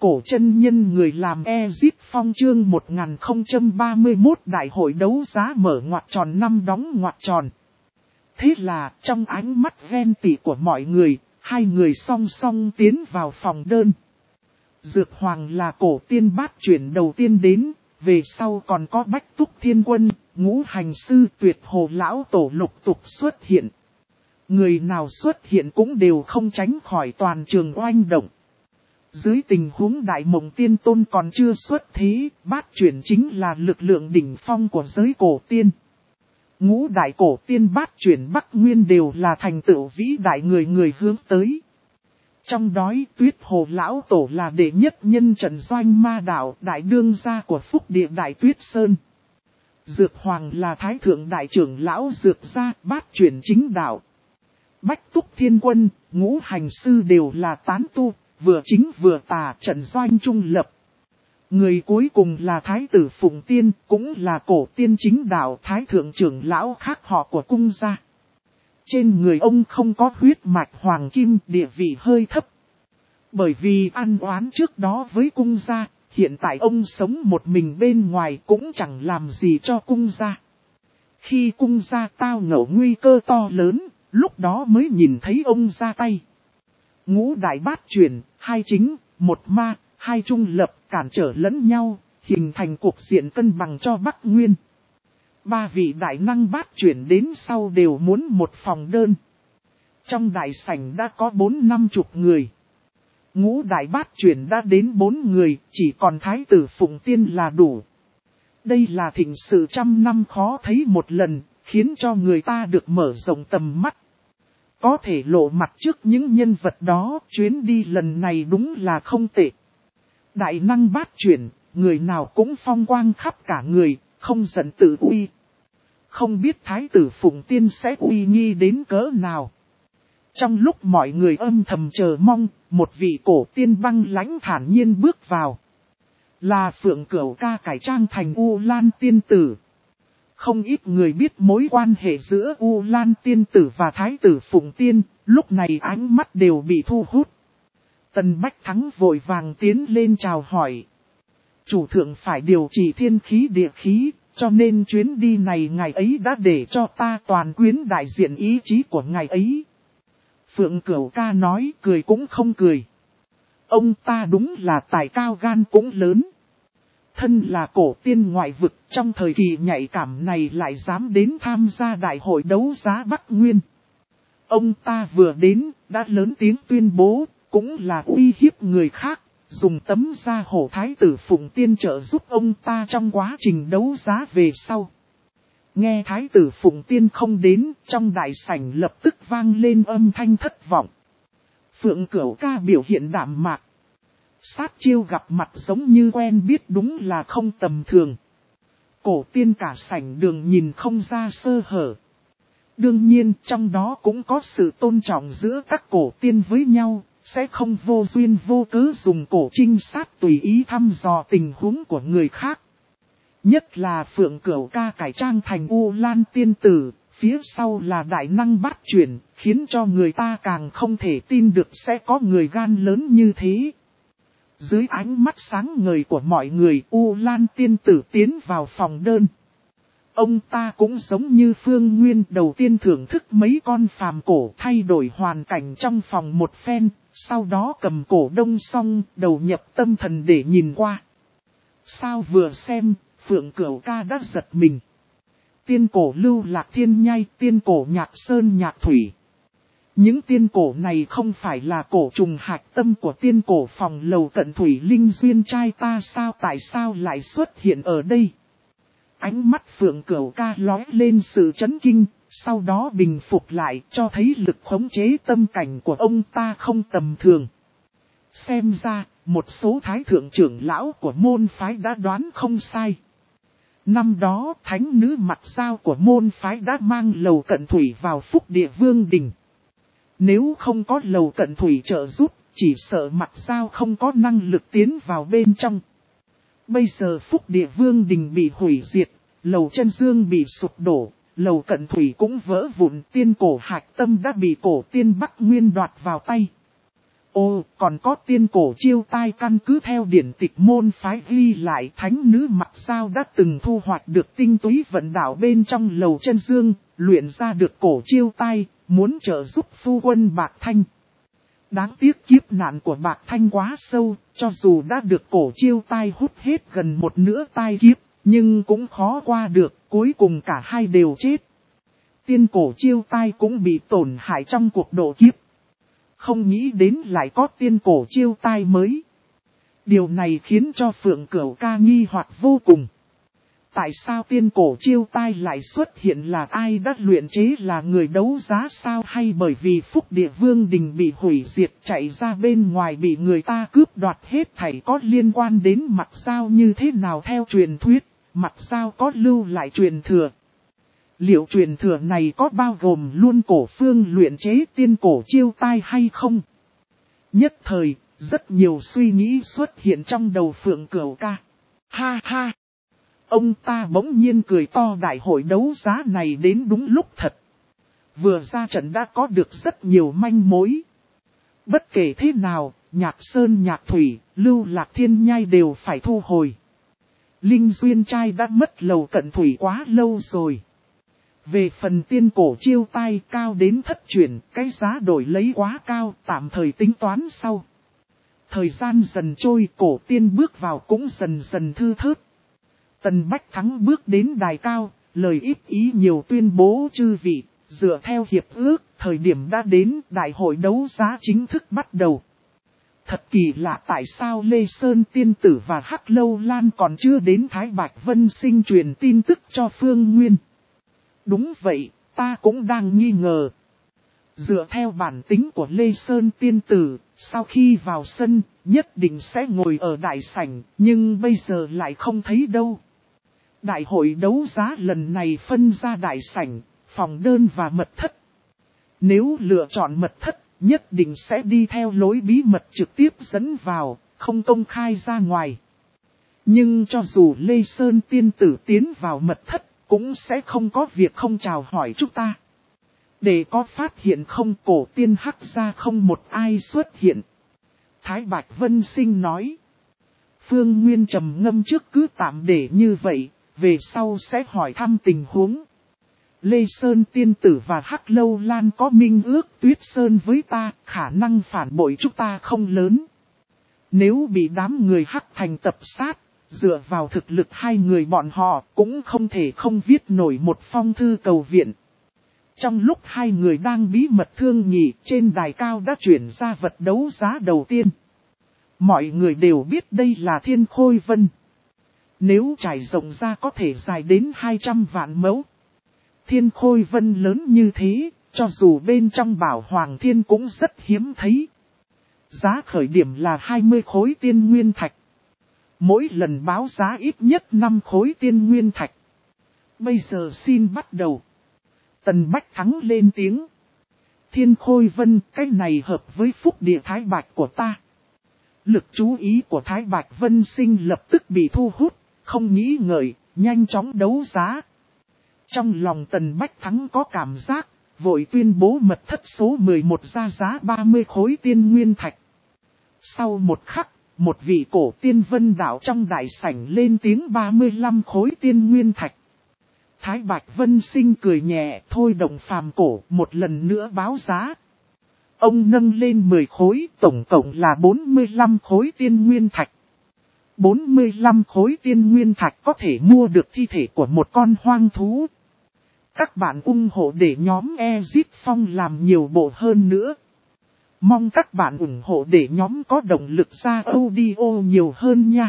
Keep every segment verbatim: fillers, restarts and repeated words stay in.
cổ chân nhân người làm Ezip Phong chương một nghìn không trăm ba mươi mốt đại hội đấu giá mở ngoặc tròn năm đóng ngoặc tròn. Thế là trong ánh mắt ghen tị của mọi người, hai người song song tiến vào phòng đơn. Dược Hoàng là cổ tiên bát chuyển đầu tiên đến, về sau còn có Bách Túc Thiên Quân, Ngũ Hành Sư Tuyệt Hồ Lão Tổ lục tục xuất hiện. Người nào xuất hiện cũng đều không tránh khỏi toàn trường oanh động. Dưới tình huống Đại Mộng Tiên Tôn còn chưa xuất thế, bát chuyển chính là lực lượng đỉnh phong của giới cổ tiên. Ngũ đại cổ tiên bát chuyển Bắc Nguyên đều là thành tựu vĩ đại người người hướng tới. Trong đó Tuyết Hồ Lão Tổ là đệ nhất nhân trận doanh ma đạo đại đương gia của Phúc Địa Đại Tuyết Sơn. Dược Hoàng là Thái Thượng Đại trưởng Lão Dược gia bát chuyển chính đạo. Bách Túc Thiên Quân, Ngũ Hành Sư đều là tán tu, vừa chính vừa tà trận doanh trung lập. Người cuối cùng là Thái tử Phụng Tiên, cũng là cổ tiên chính đạo Thái Thượng trưởng Lão khác họ của cung gia. Trên người ông không có huyết mạch hoàng kim, địa vị hơi thấp. Bởi vì ăn oán trước đó với cung gia, hiện tại ông sống một mình bên ngoài cũng chẳng làm gì cho cung gia. Khi cung gia tao ngộ nguy cơ to lớn, lúc đó mới nhìn thấy ông ra tay. Ngũ đại bát chuyển, hai chính, một ma, hai trung lập cản trở lẫn nhau, hình thành cuộc diện cân bằng cho Bắc Nguyên. Ba vị đại năng bát chuyển đến sau đều muốn một phòng đơn. Trong đại sảnh đã có bốn năm chục người. Ngũ đại bát chuyển đã đến bốn người, chỉ còn Thái tử Phụng Tiên là đủ. Đây là thịnh sự trăm năm khó thấy một lần, khiến cho người ta được mở rộng tầm mắt. Có thể lộ mặt trước những nhân vật đó, chuyến đi lần này đúng là không tệ. Đại năng bát chuyển, người nào cũng phong quang khắp cả người, không giận tự uy. Không biết Thái tử Phụng Tiên sẽ uy nghi đến cỡ nào. Trong lúc mọi người âm thầm chờ mong, một vị cổ tiên băng lãnh thản nhiên bước vào. Là Phượng Cửu Ca cải trang thành U Lan Tiên Tử. Không ít người biết mối quan hệ giữa U Lan Tiên Tử và Thái tử Phụng Tiên, lúc này ánh mắt đều bị thu hút. Tần Bách Thắng vội vàng tiến lên chào hỏi. Chủ thượng phải điều trị thiên khí địa khí, cho nên chuyến đi này ngài ấy đã để cho ta toàn quyến đại diện ý chí của ngài ấy. Phượng Cửu Ca nói cười cũng không cười. Ông ta đúng là tài cao gan cũng lớn. Thân là cổ tiên ngoại vực trong thời kỳ nhạy cảm này lại dám đến tham gia đại hội đấu giá Bắc Nguyên. Ông ta vừa đến, đã lớn tiếng tuyên bố, cũng là uy hiếp người khác, dùng tấm da hổ Thái tử Phụng Tiên trợ giúp ông ta trong quá trình đấu giá về sau. Nghe Thái tử Phụng Tiên không đến, trong đại sảnh lập tức vang lên âm thanh thất vọng. Phượng Cửu Ca biểu hiện đạm mạc. Sát chiêu gặp mặt giống như quen biết đúng là không tầm thường. Cổ tiên cả sảnh đường nhìn không ra sơ hở. Đương nhiên trong đó cũng có sự tôn trọng giữa các cổ tiên với nhau, sẽ không vô duyên vô cớ dùng cổ trinh sát tùy ý thăm dò tình huống của người khác. Nhất là Phượng Cửu Ca cải trang thành U Lan Tiên Tử, phía sau là đại năng bát chuyển, khiến cho người ta càng không thể tin được sẽ có người gan lớn như thế. Dưới ánh mắt sáng ngời của mọi người, U Lan Tiên Tử tiến vào phòng đơn. Ông ta cũng giống như Phương Nguyên đầu tiên thưởng thức mấy con phàm cổ thay đổi hoàn cảnh trong phòng một phen, sau đó cầm cổ đông xong đầu nhập tâm thần để nhìn qua. Sao vừa xem, Phượng Cửu Ca đã giật mình. Tiên cổ Lưu Lạc Thiên Nhai, tiên cổ Nhạc Sơn Nhạc Thủy. Những tiên cổ này không phải là cổ trùng hạch tâm của tiên cổ phòng lầu cận thủy linh duyên trai ta sao tại sao lại xuất hiện ở đây? Ánh mắt Phượng Cửu Ca lóe lên sự chấn kinh, sau đó bình phục lại cho thấy lực khống chế tâm cảnh của ông ta không tầm thường. Xem ra, một số thái thượng trưởng lão của môn phái đã đoán không sai. Năm đó, thánh nữ mặt dao của môn phái đã mang lầu cận thủy vào Phúc Địa Vương Đình. Nếu không có lầu cận thủy trợ giúp, chỉ sợ mặt dao không có năng lực tiến vào bên trong. Bây giờ Phúc Địa Vương Đình bị hủy diệt, lầu chân dương bị sụp đổ, lầu cận thủy cũng vỡ vụn, tiên cổ hạch tâm đã bị cổ tiên Bắc Nguyên đoạt vào tay. Ô, còn có tiên cổ chiêu tai căn cứ theo điển tịch môn phái ghi lại thánh nữ Mặc Sao đã từng thu hoạch được tinh túy vận đạo bên trong lầu chân dương, luyện ra được cổ chiêu tai, muốn trợ giúp phu quân Bạc Thanh. Đáng tiếc kiếp nạn của Bạc Thanh quá sâu, cho dù đã được cổ chiêu tai hút hết gần một nửa tai kiếp, nhưng cũng khó qua được, cuối cùng cả hai đều chết. Tiên cổ chiêu tai cũng bị tổn hại trong cuộc độ kiếp. Không nghĩ đến lại có tiên cổ chiêu tai mới. Điều này khiến cho Phượng Cửu ca nghi hoặc vô cùng. Tại sao tiên cổ chiêu tai lại xuất hiện, là ai đã luyện chế, là người đấu giá sao, hay bởi vì Phúc Địa Vương Đình bị hủy diệt chạy ra bên ngoài bị người ta cướp đoạt hết thảy, có liên quan đến Mặc Sao như thế nào? Theo truyền thuyết, Mặc Sao có lưu lại truyền thừa. Liệu truyền thừa này có bao gồm luôn cổ phương luyện chế tiên cổ chiêu tai hay không? Nhất thời, rất nhiều suy nghĩ xuất hiện trong đầu Phượng Cửu ca. Ha ha! Ông ta bỗng nhiên cười to, đại hội đấu giá này đến đúng lúc thật. Vừa ra trận đã có được rất nhiều manh mối. Bất kể thế nào, Nhạc Sơn Nhạc Thủy, Lưu Lạc Thiên Nhai đều phải thu hồi. Linh Duyên Trai đã mất Lầu Cận Thủy quá lâu rồi. Về phần tiên cổ chiêu tai cao đến thất chuyển, cái giá đổi lấy quá cao, tạm thời tính toán sau. Thời gian dần trôi, cổ tiên bước vào cũng dần dần thư thớt. Tần Bách Thắng bước đến đài cao, lời ít ý nhiều tuyên bố chư vị, dựa theo hiệp ước, thời điểm đã đến, đại hội đấu giá chính thức bắt đầu. Thật kỳ lạ, tại sao Lê Sơn Tiên Tử và Hắc Lâu Lan còn chưa đến, Thái Bạch Vân Sinh truyền tin tức cho Phương Nguyên. Đúng vậy, ta cũng đang nghi ngờ. Dựa theo bản tính của Lê Sơn Tiên Tử, sau khi vào sân, nhất định sẽ ngồi ở đại sảnh, nhưng bây giờ lại không thấy đâu. Đại hội đấu giá lần này phân ra đại sảnh, phòng đơn và mật thất. Nếu lựa chọn mật thất, nhất định sẽ đi theo lối bí mật trực tiếp dẫn vào, không công khai ra ngoài. Nhưng cho dù Lê Sơn Tiên Tử tiến vào mật thất, cũng sẽ không có việc không chào hỏi chúng ta. Để có phát hiện không, cổ tiên Hắc gia không một ai xuất hiện. Thái Bạch Vân Sinh nói. Phương Nguyên trầm ngâm trước, cứ tạm để như vậy, về sau sẽ hỏi thăm tình huống. Lê Sơn Tiên Tử và Hắc Lâu Lan có minh ước Tuyết Sơn với ta, khả năng phản bội chúng ta không lớn. Nếu bị đám người Hắc Thành tập sát, dựa vào thực lực hai người bọn họ cũng không thể không viết nổi một phong thư cầu viện. Trong lúc hai người đang bí mật thương nghị, trên đài cao đã chuyển ra vật đấu giá đầu tiên. Mọi người đều biết đây là Thiên Khôi Vân. Nếu trải rộng ra có thể dài đến hai trăm vạn mẫu. Thiên Khôi Vân lớn như thế, cho dù bên trong Bảo Hoàng Thiên cũng rất hiếm thấy. Giá khởi điểm là hai mươi khối tiên nguyên thạch. Mỗi lần báo giá ít nhất năm khối tiên nguyên thạch. Bây giờ xin bắt đầu. Tần Bách Thắng lên tiếng. Thiên Khôi Vân, cái này hợp với Phúc Địa Thái Bạch của ta. Lực chú ý của Thái Bạch Vân Sinh lập tức bị thu hút, không nghĩ ngợi, nhanh chóng đấu giá. Trong lòng Tần Bách Thắng có cảm giác, vội tuyên bố mật thất số mười một ra giá ba mươi khối tiên nguyên thạch. Sau một khắc, một vị cổ tiên vân đạo trong đại sảnh lên tiếng ba mươi lăm khối tiên nguyên thạch. Thái Bạch Vân Sinh cười nhẹ, thôi động phàm cổ một lần nữa báo giá. Ông nâng lên mười khối, tổng cộng là bốn mươi lăm khối tiên nguyên thạch. bốn mươi lăm khối tiên nguyên thạch có thể mua được thi thể của một con hoang thú. Các bạn ủng hộ để nhóm Exit Phong làm nhiều bộ hơn nữa. Mong các bạn ủng hộ để nhóm có động lực ra audio nhiều hơn nha.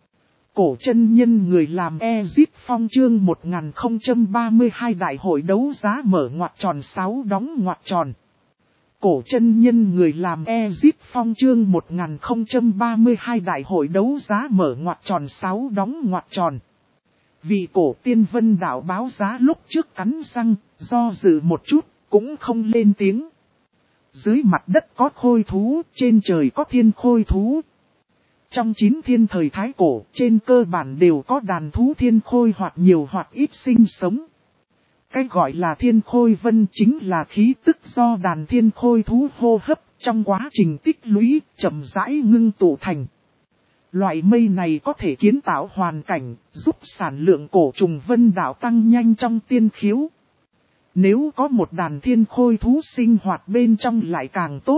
Cổ chân nhân người làm Exit Phong chương một nghìn không trăm ba mươi hai đại hội đấu giá mở ngoặc tròn sáu đóng ngoặc tròn. Cổ chân nhân người làm Exit Phong chương một nghìn không trăm ba mươi hai đại hội đấu giá mở ngoặc tròn sáu đóng ngoặc tròn. Vị cổ tiên vân đạo báo giá lúc trước cắn răng, do dự một chút, cũng không lên tiếng. Dưới mặt đất có khôi thú, trên trời có thiên khôi thú. Trong chín thiên thời thái cổ, trên cơ bản đều có đàn thú thiên khôi hoặc nhiều hoặc ít sinh sống. Cái gọi là thiên khôi vân chính là khí tức do đàn thiên khôi thú hô hấp, trong quá trình tích lũy, chậm rãi ngưng tụ thành. Loại mây này có thể kiến tạo hoàn cảnh, giúp sản lượng cổ trùng vân đảo tăng nhanh trong tiên khiếu. Nếu có một đàn thiên khôi thú sinh hoạt bên trong lại càng tốt.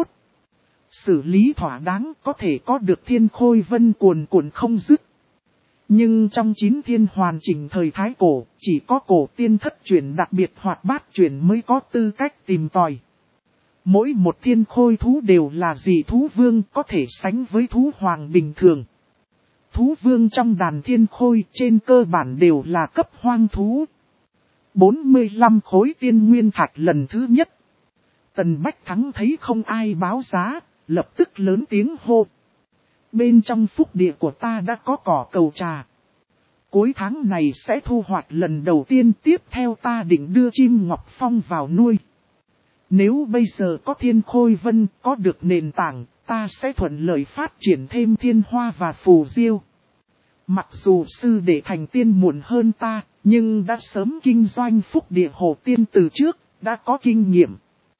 Xử lý thỏa đáng có thể có được thiên khôi vân cuồn cuộn không dứt. Nhưng trong chín thiên hoàn chỉnh thời Thái Cổ, chỉ có cổ tiên thất truyền đặc biệt hoạt bát truyền mới có tư cách tìm tòi. Mỗi một thiên khôi thú đều là dị thú vương có thể sánh với thú hoàng bình thường. Thú vương trong đàn thiên khôi trên cơ bản đều là cấp hoang thú. bốn mươi lăm khối tiên nguyên thạch lần thứ nhất. Tần Bách Thắng thấy không ai báo giá, lập tức lớn tiếng hô. Bên trong phúc địa của ta đã có cỏ cầu trà. Cuối tháng này sẽ thu hoạch lần đầu tiên, tiếp theo ta định đưa chim ngọc phong vào nuôi. Nếu bây giờ có thiên khôi vân, có được nền tảng, ta sẽ thuận lợi phát triển thêm thiên hoa và phù diêu. Mặc dù sư đệ thành tiên muộn hơn ta, nhưng đã sớm kinh doanh phúc địa hồ tiên từ trước, đã có kinh nghiệm.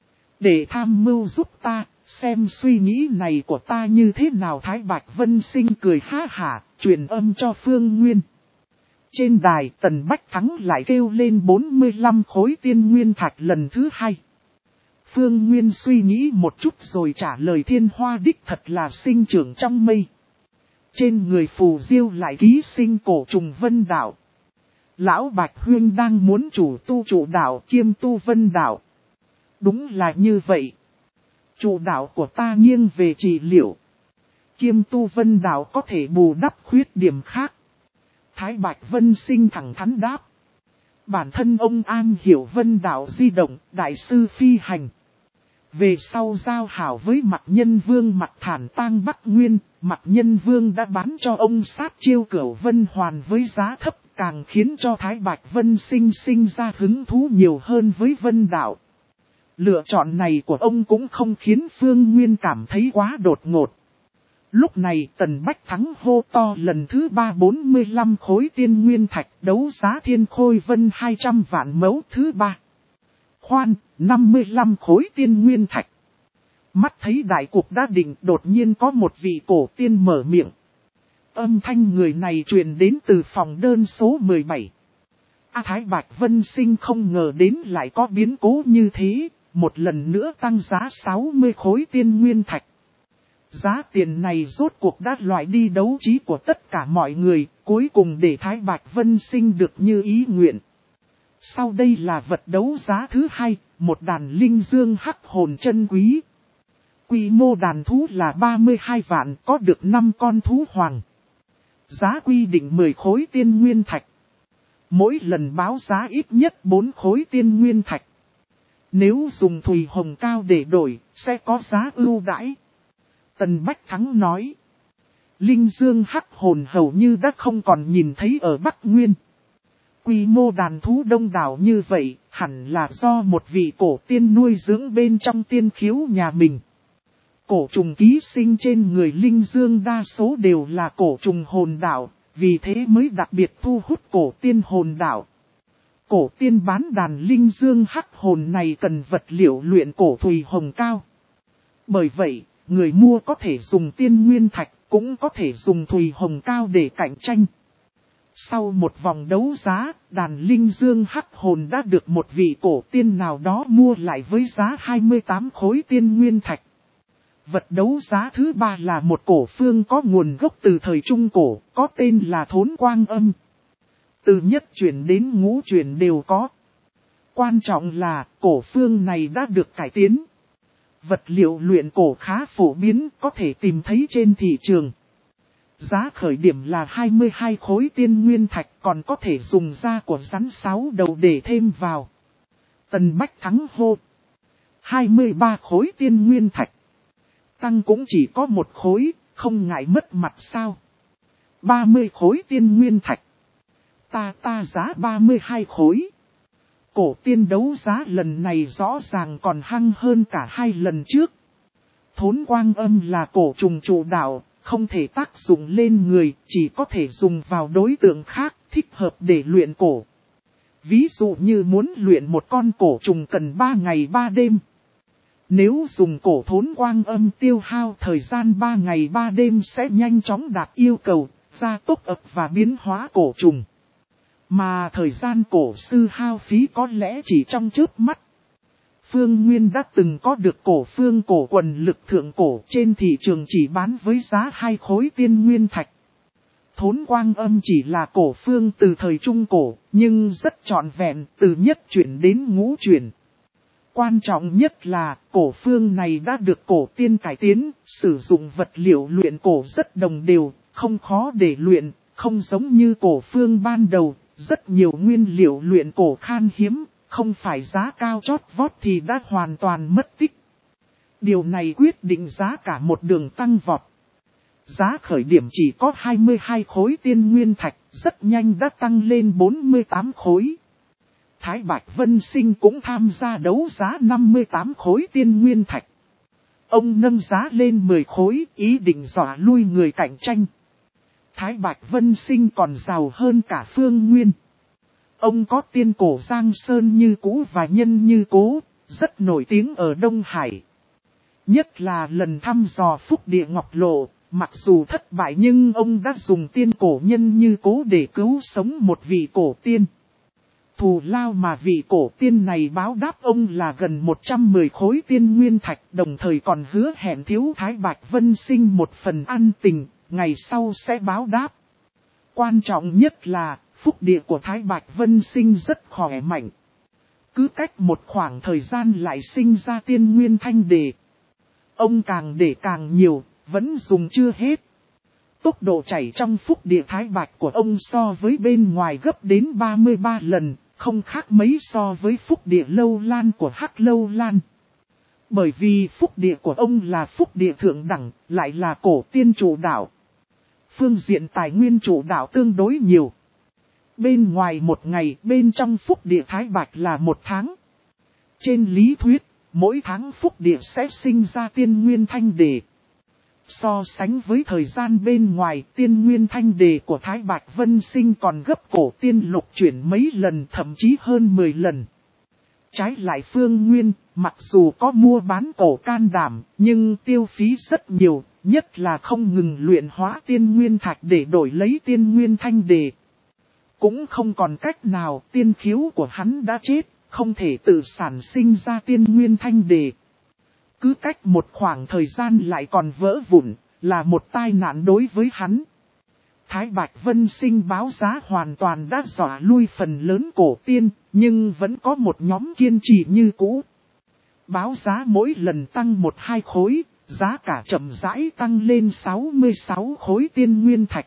Để tham mưu giúp ta, xem suy nghĩ này của ta như thế nào. Thái Bạch Vân Sinh cười ha hả, truyền âm cho Phương Nguyên. Trên đài Tần Bách Thắng lại kêu lên bốn mươi lăm khối tiên nguyên thạch lần thứ hai. Phương Nguyên suy nghĩ một chút rồi trả lời thiên hoa đích thật là sinh trưởng trong mây. Trên người phù diêu lại ký sinh cổ trùng vân đảo. Lão Bạch Huyên đang muốn chủ tu chủ đảo kiêm tu vân đảo. Đúng là như vậy. Chủ đảo của ta nghiêng về trị liệu. Kiêm tu vân đảo có thể bù đắp khuyết điểm khác. Thái Bạch Vân Sinh thẳng thắn đáp. Bản thân ông an hiểu vân đảo di động, đại sư phi hành. Về sau giao hảo với Mạc Nhân Vương Mạc Thản Tang Bắc Nguyên, Mạc Nhân Vương đã bán cho ông sát chiêu Cửu Vân Hoàn với giá thấp, càng khiến cho Thái Bạch Vân Sinh sinh ra hứng thú nhiều hơn với vân đảo. Lựa chọn này của ông cũng không khiến Phương Nguyên cảm thấy quá đột ngột. Lúc này Tần Bách Thắng hô to lần thứ ba bốn mươi lăm khối tiên nguyên thạch, đấu giá thiên khôi vân hai trăm vạn mẫu thứ ba. Khoan, năm mươi lăm khối tiên nguyên thạch. Mắt thấy đại cuộc đã định, đột nhiên có một vị cổ tiên mở miệng. Âm thanh người này truyền đến từ phòng đơn số mười bảy. A Thái Bạch Vân Sinh không ngờ đến lại có biến cố như thế, một lần nữa tăng giá sáu mươi khối tiên nguyên thạch. Giá tiền này rốt cuộc đã loại đi đấu trí của tất cả mọi người, cuối cùng để Thái Bạch Vân Sinh được như ý nguyện. Sau đây là vật đấu giá thứ hai, một đàn linh dương hắc hồn chân quý. Quy mô đàn thú là ba mươi hai vạn, có được năm con thú hoàng. Giá quy định mười khối tiên nguyên thạch. Mỗi lần báo giá ít nhất bốn khối tiên nguyên thạch. Nếu dùng thùy hồng cao để đổi, sẽ có giá ưu đãi. Tần Bách Thắng nói. Linh dương hắc hồn hầu như đã không còn nhìn thấy ở Bắc Nguyên. Quy mô đàn thú đông đảo như vậy, hẳn là do một vị cổ tiên nuôi dưỡng bên trong tiên khiếu nhà mình. Cổ trùng ký sinh trên người linh dương đa số đều là cổ trùng hồn đạo, vì thế mới đặc biệt thu hút cổ tiên hồn đạo. Cổ tiên bán đàn linh dương hắc hồn này cần vật liệu luyện cổ thùy hồng cao. Bởi vậy, người mua có thể dùng tiên nguyên thạch, cũng có thể dùng thùy hồng cao để cạnh tranh. Sau một vòng đấu giá, đàn linh dương hắc hồn đã được một vị cổ tiên nào đó mua lại với giá hai mươi tám khối tiên nguyên thạch. Vật đấu giá thứ ba là một cổ phương có nguồn gốc từ thời Trung Cổ, có tên là Thốn Quang Âm. Từ nhất truyền đến ngũ truyền đều có. Quan trọng là cổ phương này đã được cải tiến. Vật liệu luyện cổ khá phổ biến, có thể tìm thấy trên thị trường. Giá khởi điểm là hai mươi hai khối tiên nguyên thạch, còn có thể dùng da của rắn sáu đầu để thêm vào. Tần Bách Thắng hô. hai mươi ba khối tiên nguyên thạch. Tăng cũng chỉ có một khối, không ngại mất mặt sao. ba mươi khối tiên nguyên thạch. Ta ta giá ba mươi hai khối. Cổ tiên đấu giá lần này rõ ràng còn hăng hơn cả hai lần trước. Thốn Quang Âm là cổ trùng chủ đạo, không thể tác dụng lên người, chỉ có thể dùng vào đối tượng khác, thích hợp để luyện cổ. Ví dụ như muốn luyện một con cổ trùng cần ba ngày ba đêm. Nếu dùng cổ thốn quang âm tiêu hao thời gian ba ngày ba đêm sẽ nhanh chóng đạt yêu cầu, gia tốc ập và biến hóa cổ trùng. Mà thời gian cổ sư hao phí có lẽ chỉ trong chớp mắt. Phương Nguyên đã từng có được cổ phương cổ quần lực thượng cổ trên thị trường chỉ bán với giá hai khối tiên nguyên thạch. Thốn quang âm chỉ là cổ phương từ thời Trung Cổ, nhưng rất trọn vẹn từ nhất chuyển đến ngũ chuyển. Quan trọng nhất là cổ phương này đã được cổ tiên cải tiến, sử dụng vật liệu luyện cổ rất đồng đều, không khó để luyện, không giống như cổ phương ban đầu, rất nhiều nguyên liệu luyện cổ khan hiếm, không phải giá cao chót vót thì đã hoàn toàn mất tích. Điều này quyết định giá cả một đường tăng vọt. Giá khởi điểm chỉ có hai mươi hai khối tiên nguyên thạch, rất nhanh đã tăng lên bốn mươi tám khối. Thái Bạch Vân Sinh cũng tham gia đấu giá năm mươi tám khối tiên nguyên thạch. Ông nâng giá lên mười khối, ý định dọa lui người cạnh tranh. Thái Bạch Vân Sinh còn giàu hơn cả Phương Nguyên. Ông có tiên cổ Giang Sơn Như Cũ và Nhân Như Cố, rất nổi tiếng ở Đông Hải. Nhất là lần thăm dò Phúc Địa Ngọc Lộ, mặc dù thất bại nhưng ông đã dùng tiên cổ Nhân Như Cố để cứu sống một vị cổ tiên. Thù lao mà vị cổ tiên này báo đáp ông là gần một trăm mười khối tiên nguyên thạch, đồng thời còn hứa hẹn thiếu Thái Bạch Vân Sinh một phần ăn tình, ngày sau sẽ báo đáp. Quan trọng nhất là, phúc địa của Thái Bạch Vân Sinh rất khỏe mạnh. Cứ cách một khoảng thời gian lại sinh ra tiên nguyên thanh đề. Ông càng để càng nhiều, vẫn dùng chưa hết. Tốc độ chảy trong phúc địa Thái Bạch của ông so với bên ngoài gấp đến ba mươi ba lần, không khác mấy so với phúc địa Lâu Lan của Hắc Lâu Lan. Bởi vì phúc địa của ông là phúc địa thượng đẳng, lại là cổ tiên chủ đạo. Phương diện tài nguyên chủ đạo tương đối nhiều. Bên ngoài một ngày, bên trong phúc địa Thái Bạch là một tháng. Trên lý thuyết, mỗi tháng phúc địa sẽ sinh ra tiên nguyên thanh đề. So sánh với thời gian bên ngoài, tiên nguyên thanh đề của Thái Bạch Vân Sinh còn gấp cổ tiên lục chuyển mấy lần, thậm chí hơn mười lần. Trái lại Phương Nguyên, mặc dù có mua bán cổ can đảm, nhưng tiêu phí rất nhiều, nhất là không ngừng luyện hóa tiên nguyên thạch để đổi lấy tiên nguyên thanh đề. Cũng không còn cách nào, tiên khiếu của hắn đã chết, không thể tự sản sinh ra tiên nguyên thanh đề. Cứ cách một khoảng thời gian lại còn vỡ vụn, là một tai nạn đối với hắn. Thái Bạch Vân Sinh báo giá hoàn toàn đã dọa lui phần lớn cổ tiên, nhưng vẫn có một nhóm kiên trì như cũ. Báo giá mỗi lần tăng một hai khối, giá cả chậm rãi tăng lên sáu mươi sáu khối tiên nguyên thạch.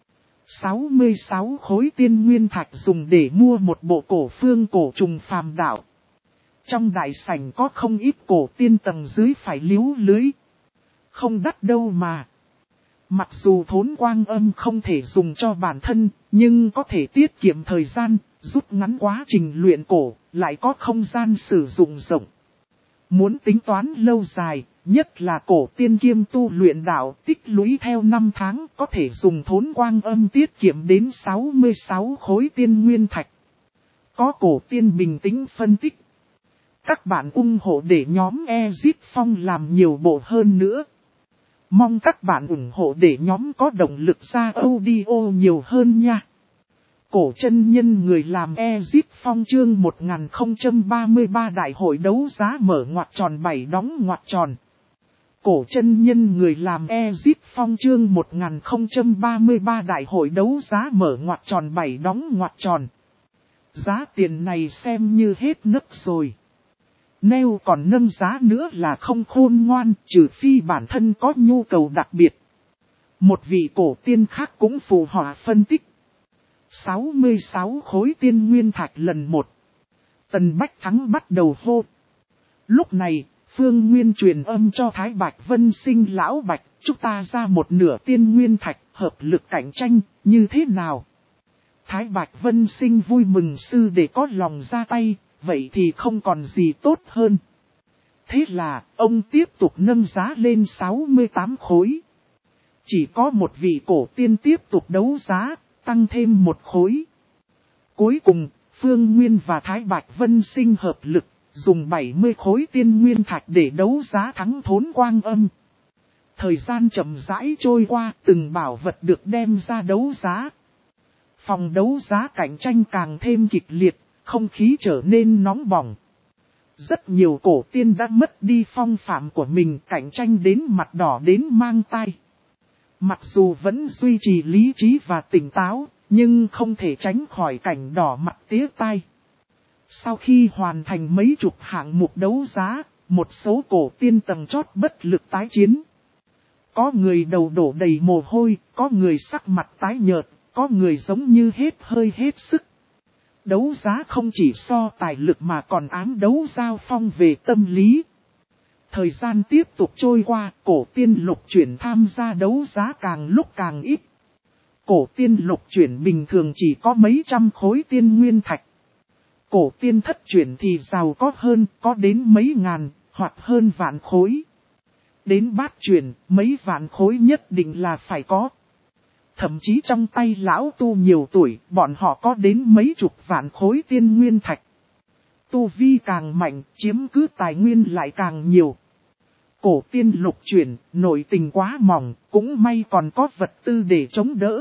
sáu mươi sáu khối tiên nguyên thạch dùng để mua một bộ cổ phương cổ trùng phàm đạo. Trong đại sảnh có không ít cổ tiên tầng dưới phải liếu lưới. Không đắt đâu mà. Mặc dù thốn quang âm không thể dùng cho bản thân, nhưng có thể tiết kiệm thời gian, rút ngắn quá trình luyện cổ, lại có không gian sử dụng rộng. Muốn tính toán lâu dài, nhất là cổ tiên kiêm tu luyện đạo tích lũy theo năm tháng, có thể dùng thốn quang âm tiết kiệm đến sáu mươi sáu khối tiên nguyên thạch. Có cổ tiên bình tĩnh phân tích. Các bạn ủng hộ để nhóm Exit Phong làm nhiều bộ hơn nữa. Mong các bạn ủng hộ để nhóm có động lực ra audio nhiều hơn nha. Cổ chân nhân người làm Exit Phong chương một nghìn không trăm ba mươi ba đại hội đấu giá mở ngoặc tròn bảy đóng ngoặc tròn. Cổ chân nhân người làm Exit Phong chương một nghìn không trăm ba mươi ba đại hội đấu giá mở ngoặc tròn bảy đóng ngoặc tròn. Giá tiền này xem như hết nấc rồi. Nếu còn nâng giá nữa là không khôn ngoan, trừ phi bản thân có nhu cầu đặc biệt. Một vị cổ tiên khác cũng phù họa phân tích. sáu mươi sáu khối tiên nguyên thạch lần một. Tần Bách Thắng bắt đầu hô. Lúc này, Phương Nguyên truyền âm cho Thái Bạch Vân Sinh lão Bạch, chúng ta ra một nửa tiên nguyên thạch, hợp lực cạnh tranh, như thế nào? Thái Bạch Vân Sinh vui mừng sư để có lòng ra tay. Vậy thì không còn gì tốt hơn. Thế là, ông tiếp tục nâng giá lên sáu mươi tám khối. Chỉ có một vị cổ tiên tiếp tục đấu giá, tăng thêm một khối. Cuối cùng, Phương Nguyên và Thái Bạch Vân Sinh hợp lực, dùng bảy mươi khối tiên nguyên thạch để đấu giá thắng Thốn Quang Âm. Thời gian chậm rãi trôi qua, từng bảo vật được đem ra đấu giá. Phòng đấu giá cạnh tranh càng thêm kịch liệt, không khí trở nên nóng bỏng. Rất nhiều cổ tiên đã mất đi phong phạm của mình, cạnh tranh đến mặt đỏ đến mang tai. Mặc dù vẫn duy trì lý trí và tỉnh táo, nhưng không thể tránh khỏi cảnh đỏ mặt tía tai. Sau khi hoàn thành mấy chục hạng mục đấu giá, một số cổ tiên tầng chót bất lực tái chiến. Có người đầu đổ đầy mồ hôi, có người sắc mặt tái nhợt, có người giống như hết hơi hết sức. Đấu giá không chỉ so tài lực mà còn ám đấu giao phong về tâm lý. Thời gian tiếp tục trôi qua, cổ tiên lục chuyển tham gia đấu giá càng lúc càng ít. Cổ tiên lục chuyển bình thường chỉ có mấy trăm khối tiên nguyên thạch. Cổ tiên thất chuyển thì giàu có hơn, có đến mấy ngàn, hoặc hơn vạn khối. Đến bát chuyển, mấy vạn khối nhất định là phải có. Thậm chí trong tay lão tu nhiều tuổi, bọn họ có đến mấy chục vạn khối tiên nguyên thạch. Tu vi càng mạnh, chiếm cứ tài nguyên lại càng nhiều. Cổ tiên lục chuyển, nội tình quá mỏng, cũng may còn có vật tư để chống đỡ.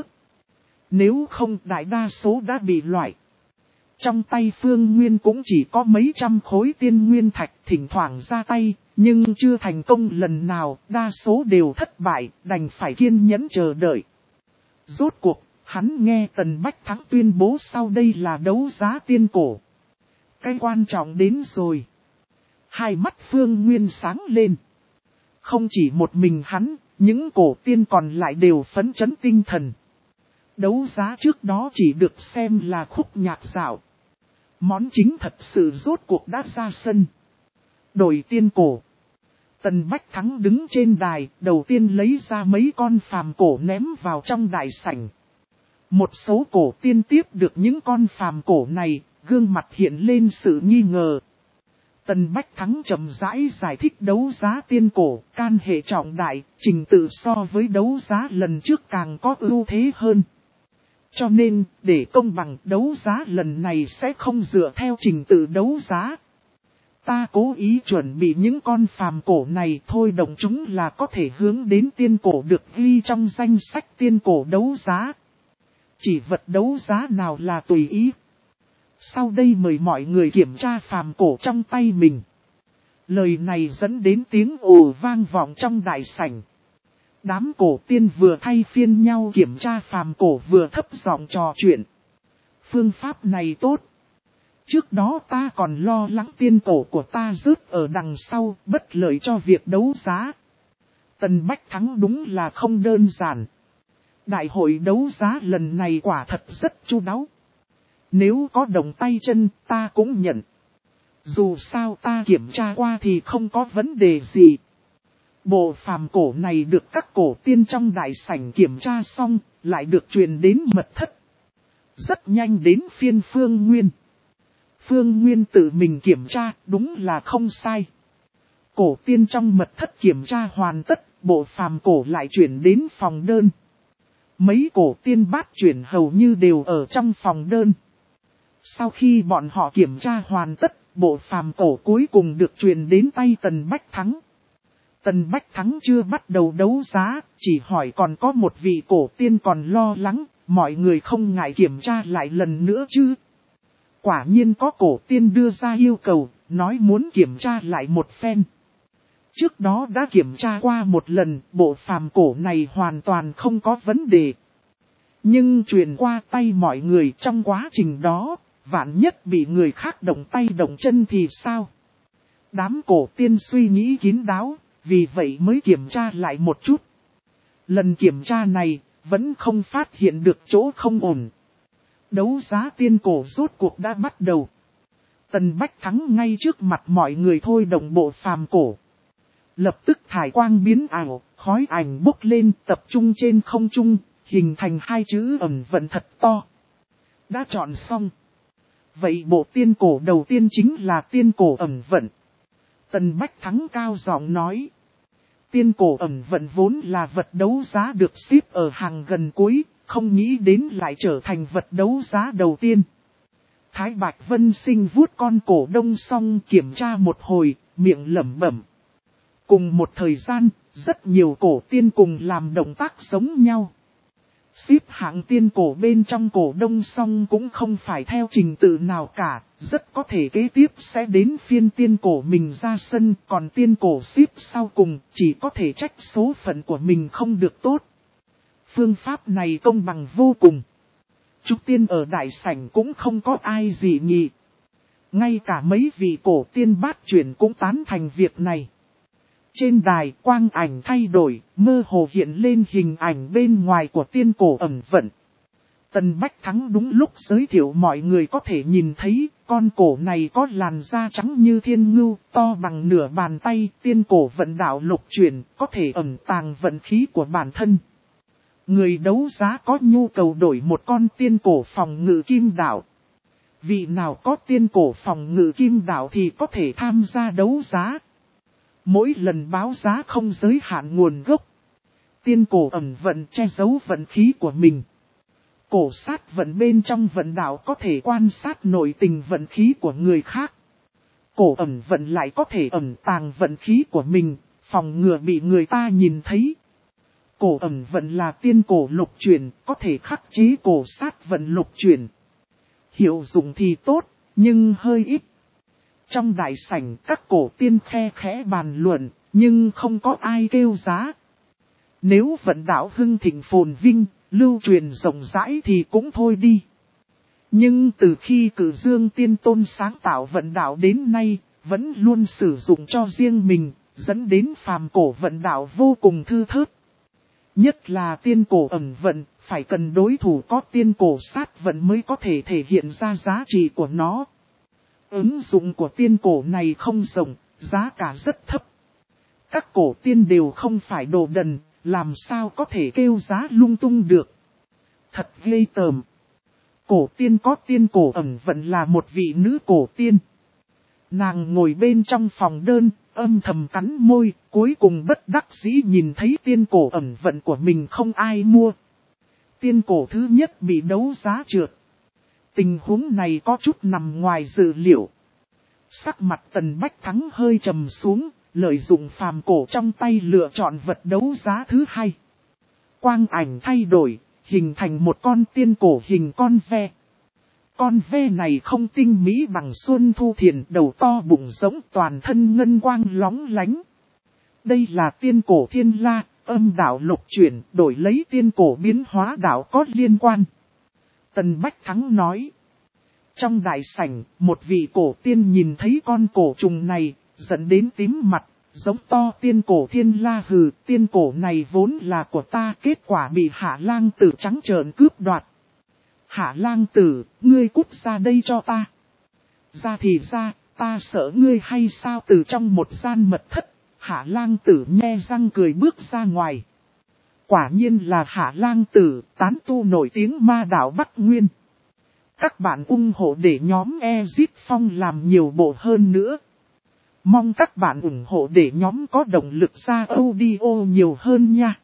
Nếu không đại đa số đã bị loại. Trong tay Phương Nguyên cũng chỉ có mấy trăm khối tiên nguyên thạch thỉnh thoảng ra tay, nhưng chưa thành công lần nào, đa số đều thất bại, đành phải kiên nhẫn chờ đợi. Rốt cuộc, hắn nghe Tần Bách Thắng tuyên bố sau đây là đấu giá tiên cổ. Cái quan trọng đến rồi. Hai mắt Phương Nguyên sáng lên. Không chỉ một mình hắn, những cổ tiên còn lại đều phấn chấn tinh thần. Đấu giá trước đó chỉ được xem là khúc nhạc dạo. Món chính thật sự rốt cuộc đã ra sân. Đổi tiên cổ. Tần Bách Thắng đứng trên đài, đầu tiên lấy ra mấy con phàm cổ ném vào trong đại sảnh. Một số cổ tiên tiếp được những con phàm cổ này, gương mặt hiện lên sự nghi ngờ. Tần Bách Thắng chậm rãi giải thích đấu giá tiên cổ, can hệ trọng đại, trình tự so với đấu giá lần trước càng có ưu thế hơn. Cho nên, để công bằng, đấu giá lần này sẽ không dựa theo trình tự đấu giá. Ta cố ý chuẩn bị những con phàm cổ này thôi, đồng chúng là có thể hướng đến tiên cổ được ghi trong danh sách tiên cổ đấu giá. Chỉ vật đấu giá nào là tùy ý. Sau đây mời mọi người kiểm tra phàm cổ trong tay mình. Lời này dẫn đến tiếng ồ vang vọng trong đại sảnh. Đám cổ tiên vừa thay phiên nhau kiểm tra phàm cổ vừa thấp giọng trò chuyện. Phương pháp này tốt. Trước đó ta còn lo lắng tiên cổ của ta rớt ở đằng sau, bất lợi cho việc đấu giá. Tần Bách Thắng đúng là không đơn giản. Đại hội đấu giá lần này quả thật rất chu đáo. Nếu có động tay chân, ta cũng nhận. Dù sao ta kiểm tra qua thì không có vấn đề gì. Bộ phàm cổ này được các cổ tiên trong đại sảnh kiểm tra xong, lại được truyền đến mật thất. Rất nhanh đến phiên Phương Nguyên. Phương Nguyên tự mình kiểm tra, đúng là không sai. Cổ tiên trong mật thất kiểm tra hoàn tất, bộ phàm cổ lại chuyển đến phòng đơn. Mấy cổ tiên bát chuyển hầu như đều ở trong phòng đơn. Sau khi bọn họ kiểm tra hoàn tất, bộ phàm cổ cuối cùng được truyền đến tay Tần Bách Thắng. Tần Bách Thắng chưa bắt đầu đấu giá, chỉ hỏi còn có một vị cổ tiên còn lo lắng, mọi người không ngại kiểm tra lại lần nữa chứ. Quả nhiên có cổ tiên đưa ra yêu cầu, nói muốn kiểm tra lại một phen. Trước đó đã kiểm tra qua một lần, bộ phàm cổ này hoàn toàn không có vấn đề. Nhưng truyền qua tay mọi người trong quá trình đó, vạn nhất bị người khác động tay động chân thì sao? Đám cổ tiên suy nghĩ kín đáo, vì vậy mới kiểm tra lại một chút. Lần kiểm tra này, vẫn không phát hiện được chỗ không ổn. Đấu giá tiên cổ rốt cuộc đã bắt đầu. Tần Bách Thắng ngay trước mặt mọi người thôi động bộ phàm cổ. Lập tức thải quang biến ảo, khói ảnh bốc lên tập trung trên không trung, hình thành hai chữ ẩn vận thật to. Đã chọn xong. Vậy bộ tiên cổ đầu tiên chính là tiên cổ ẩn vận. Tần Bách Thắng cao giọng nói. Tiên cổ ẩn vận vốn là vật đấu giá được xếp ở hàng gần cuối, không nghĩ đến lại trở thành vật đấu giá đầu tiên. Thái Bạch Vân Sinh vuốt con cổ đông xong kiểm tra một hồi, miệng lẩm bẩm. Cùng một thời gian, rất nhiều cổ tiên cùng làm động tác giống nhau. Xếp hạng tiên cổ bên trong cổ đông xong cũng không phải theo trình tự nào cả, rất có thể kế tiếp sẽ đến phiên tiên cổ mình ra sân, còn tiên cổ xếp sau cùng chỉ có thể trách số phận của mình không được tốt. Phương pháp này công bằng vô cùng. Trúc tiên ở đại sảnh cũng không có ai gì nhị. Ngay cả mấy vị cổ tiên bát chuyển cũng tán thành việc này. Trên đài quang ảnh thay đổi, mơ hồ hiện lên hình ảnh bên ngoài của tiên cổ ẩn vận. Tần Bách Thắng đúng lúc giới thiệu mọi người có thể nhìn thấy, con cổ này có làn da trắng như thiên ngưu, to bằng nửa bàn tay, tiên cổ vận đạo lục chuyển, có thể ẩn tàng vận khí của bản thân. Người đấu giá có nhu cầu đổi một con tiên cổ phòng ngự kim đạo. Vị nào có tiên cổ phòng ngự kim đạo thì có thể tham gia đấu giá. Mỗi lần báo giá không giới hạn nguồn gốc. Tiên cổ ẩn vận che giấu vận khí của mình. Cổ sát vận bên trong vận đạo có thể quan sát nội tình vận khí của người khác. Cổ ẩn vận lại có thể ẩn tàng vận khí của mình, phòng ngừa bị người ta nhìn thấy. Cổ ẩn vận là tiên cổ lục chuyển, có thể khắc chế cổ sát vận lục chuyển. Hiệu dụng thì tốt, nhưng hơi ít. Trong đại sảnh các cổ tiên khe khẽ bàn luận, nhưng không có ai kêu giá. Nếu vận đạo hưng thịnh phồn vinh, lưu truyền rộng rãi thì cũng thôi đi. Nhưng từ khi Cử Dương Tiên Tôn sáng tạo vận đạo đến nay, vẫn luôn sử dụng cho riêng mình, dẫn đến phàm cổ vận đạo vô cùng thư thớt. Nhất là tiên cổ ẩn vận, phải cần đối thủ có tiên cổ sát vận mới có thể thể hiện ra giá trị của nó. Ứng dụng của tiên cổ này không rộng, giá cả rất thấp. Các cổ tiên đều không phải đồ đần, làm sao có thể kêu giá lung tung được. Thật ghê tởm. Cổ tiên có tiên cổ ẩn vận là một vị nữ cổ tiên. Nàng ngồi bên trong phòng đơn, âm thầm cắn môi, cuối cùng bất đắc dĩ nhìn thấy tiên cổ ẩn vận của mình không ai mua. Tiên cổ thứ nhất bị đấu giá trượt. Tình huống này có chút nằm ngoài dự liệu. Sắc mặt Tần Bách Thắng hơi trầm xuống, lợi dụng phàm cổ trong tay lựa chọn vật đấu giá thứ hai. Quang ảnh thay đổi, hình thành một con tiên cổ hình con ve. Con ve này không tinh mỹ bằng Xuân Thu Thiền, đầu to bụng rỗng, toàn thân ngân quang lóng lánh. Đây là tiên cổ thiên la, âm đạo lục chuyển, đổi lấy tiên cổ biến hóa đạo có liên quan. Tần Bách Thắng nói. Trong đại sảnh, một vị cổ tiên nhìn thấy con cổ trùng này, dẫn đến tím mặt, giống to tiên cổ thiên la hừ, tiên cổ này vốn là của ta, kết quả bị Hạ Lang Tử trắng trợn cướp đoạt. Hạ Lang Tử, ngươi cút ra đây cho ta. Ra thì ra, ta sợ ngươi hay sao? Từ trong một gian mật thất, Hạ Lang Tử nhe răng cười bước ra ngoài. Quả nhiên là Hạ Lang Tử, tán tu nổi tiếng ma đạo Bắc Nguyên. Các bạn ủng hộ để nhóm Exit Phong làm nhiều bộ hơn nữa. Mong các bạn ủng hộ để nhóm có động lực ra audio nhiều hơn nha.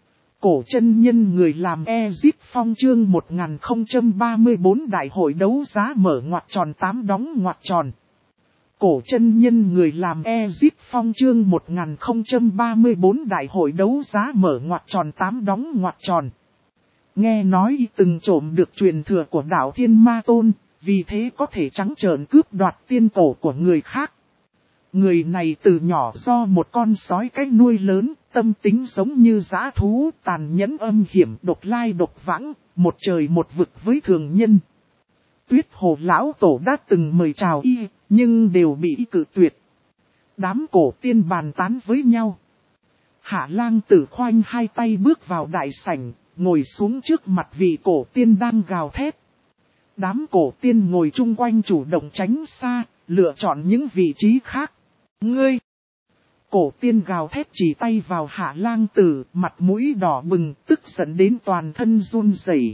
Cổ chân nhân người làm Exit Phong chương một nghìn không trăm ba mươi bốn đại hội đấu giá mở ngoặc tròn tám đóng ngoặc tròn. Cổ chân nhân người làm Exit Phong chương một nghìn không trăm ba mươi bốn đại hội đấu giá mở ngoặc tròn tám đóng ngoặc tròn. Nghe nói y từng trộm được truyền thừa của đạo Thiên Ma Tôn, vì thế có thể trắng trợn cướp đoạt tiên cổ của người khác. Người này từ nhỏ do một con sói cái nuôi lớn, tâm tính giống như dã thú, tàn nhẫn âm hiểm, độc lai độc vãng, một trời một vực với thường nhân. Tuyết Hồ Lão Tổ đã từng mời chào y, nhưng đều bị y cự tuyệt. Đám cổ tiên bàn tán với nhau. Hạ Lang Tử khoanh hai tay bước vào đại sảnh, ngồi xuống trước mặt vị cổ tiên đang gào thét. Đám cổ tiên ngồi chung quanh chủ động tránh xa, lựa chọn những vị trí khác. Ngươi! Cổ tiên gào thét chỉ tay vào Hạ Lang Tử, mặt mũi đỏ bừng, tức giận đến toàn thân run rẩy.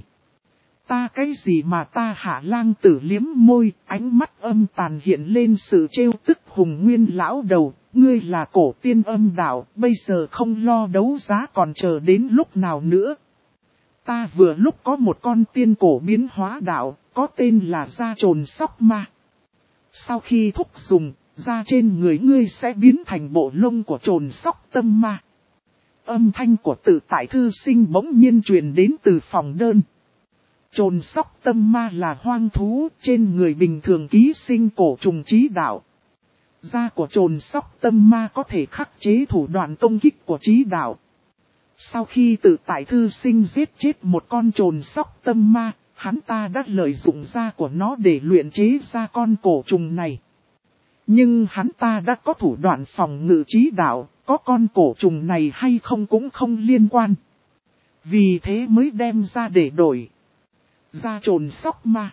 Ta cái gì mà ta? Hạ Lang Tử liếm môi, ánh mắt âm tàn hiện lên sự trêu tức. Hùng Nguyên lão đầu, ngươi là cổ tiên âm đạo, bây giờ không lo đấu giá còn chờ đến lúc nào nữa? Ta vừa lúc có một con tiên cổ biến hóa đạo, có tên là da trồn sóc ma. Sau khi thúc dùng, da trên người ngươi sẽ biến thành bộ lông của trồn sóc tâm ma. Âm thanh của tự tại thư sinh bỗng nhiên truyền đến từ phòng đơn. Trồn sóc tâm ma là hoang thú, trên người bình thường ký sinh cổ trùng trí đạo. Da của trồn sóc tâm ma có thể khắc chế thủ đoạn công kích của trí đạo. Sau khi tự tại thư sinh giết chết một con trồn sóc tâm ma, hắn ta đã lợi dụng da của nó để luyện chế ra con cổ trùng này. Nhưng hắn ta đã có thủ đoạn phòng ngự trí đạo, có con cổ trùng này hay không cũng không liên quan. Vì thế mới đem ra để đổi. Da trồn sóc ma.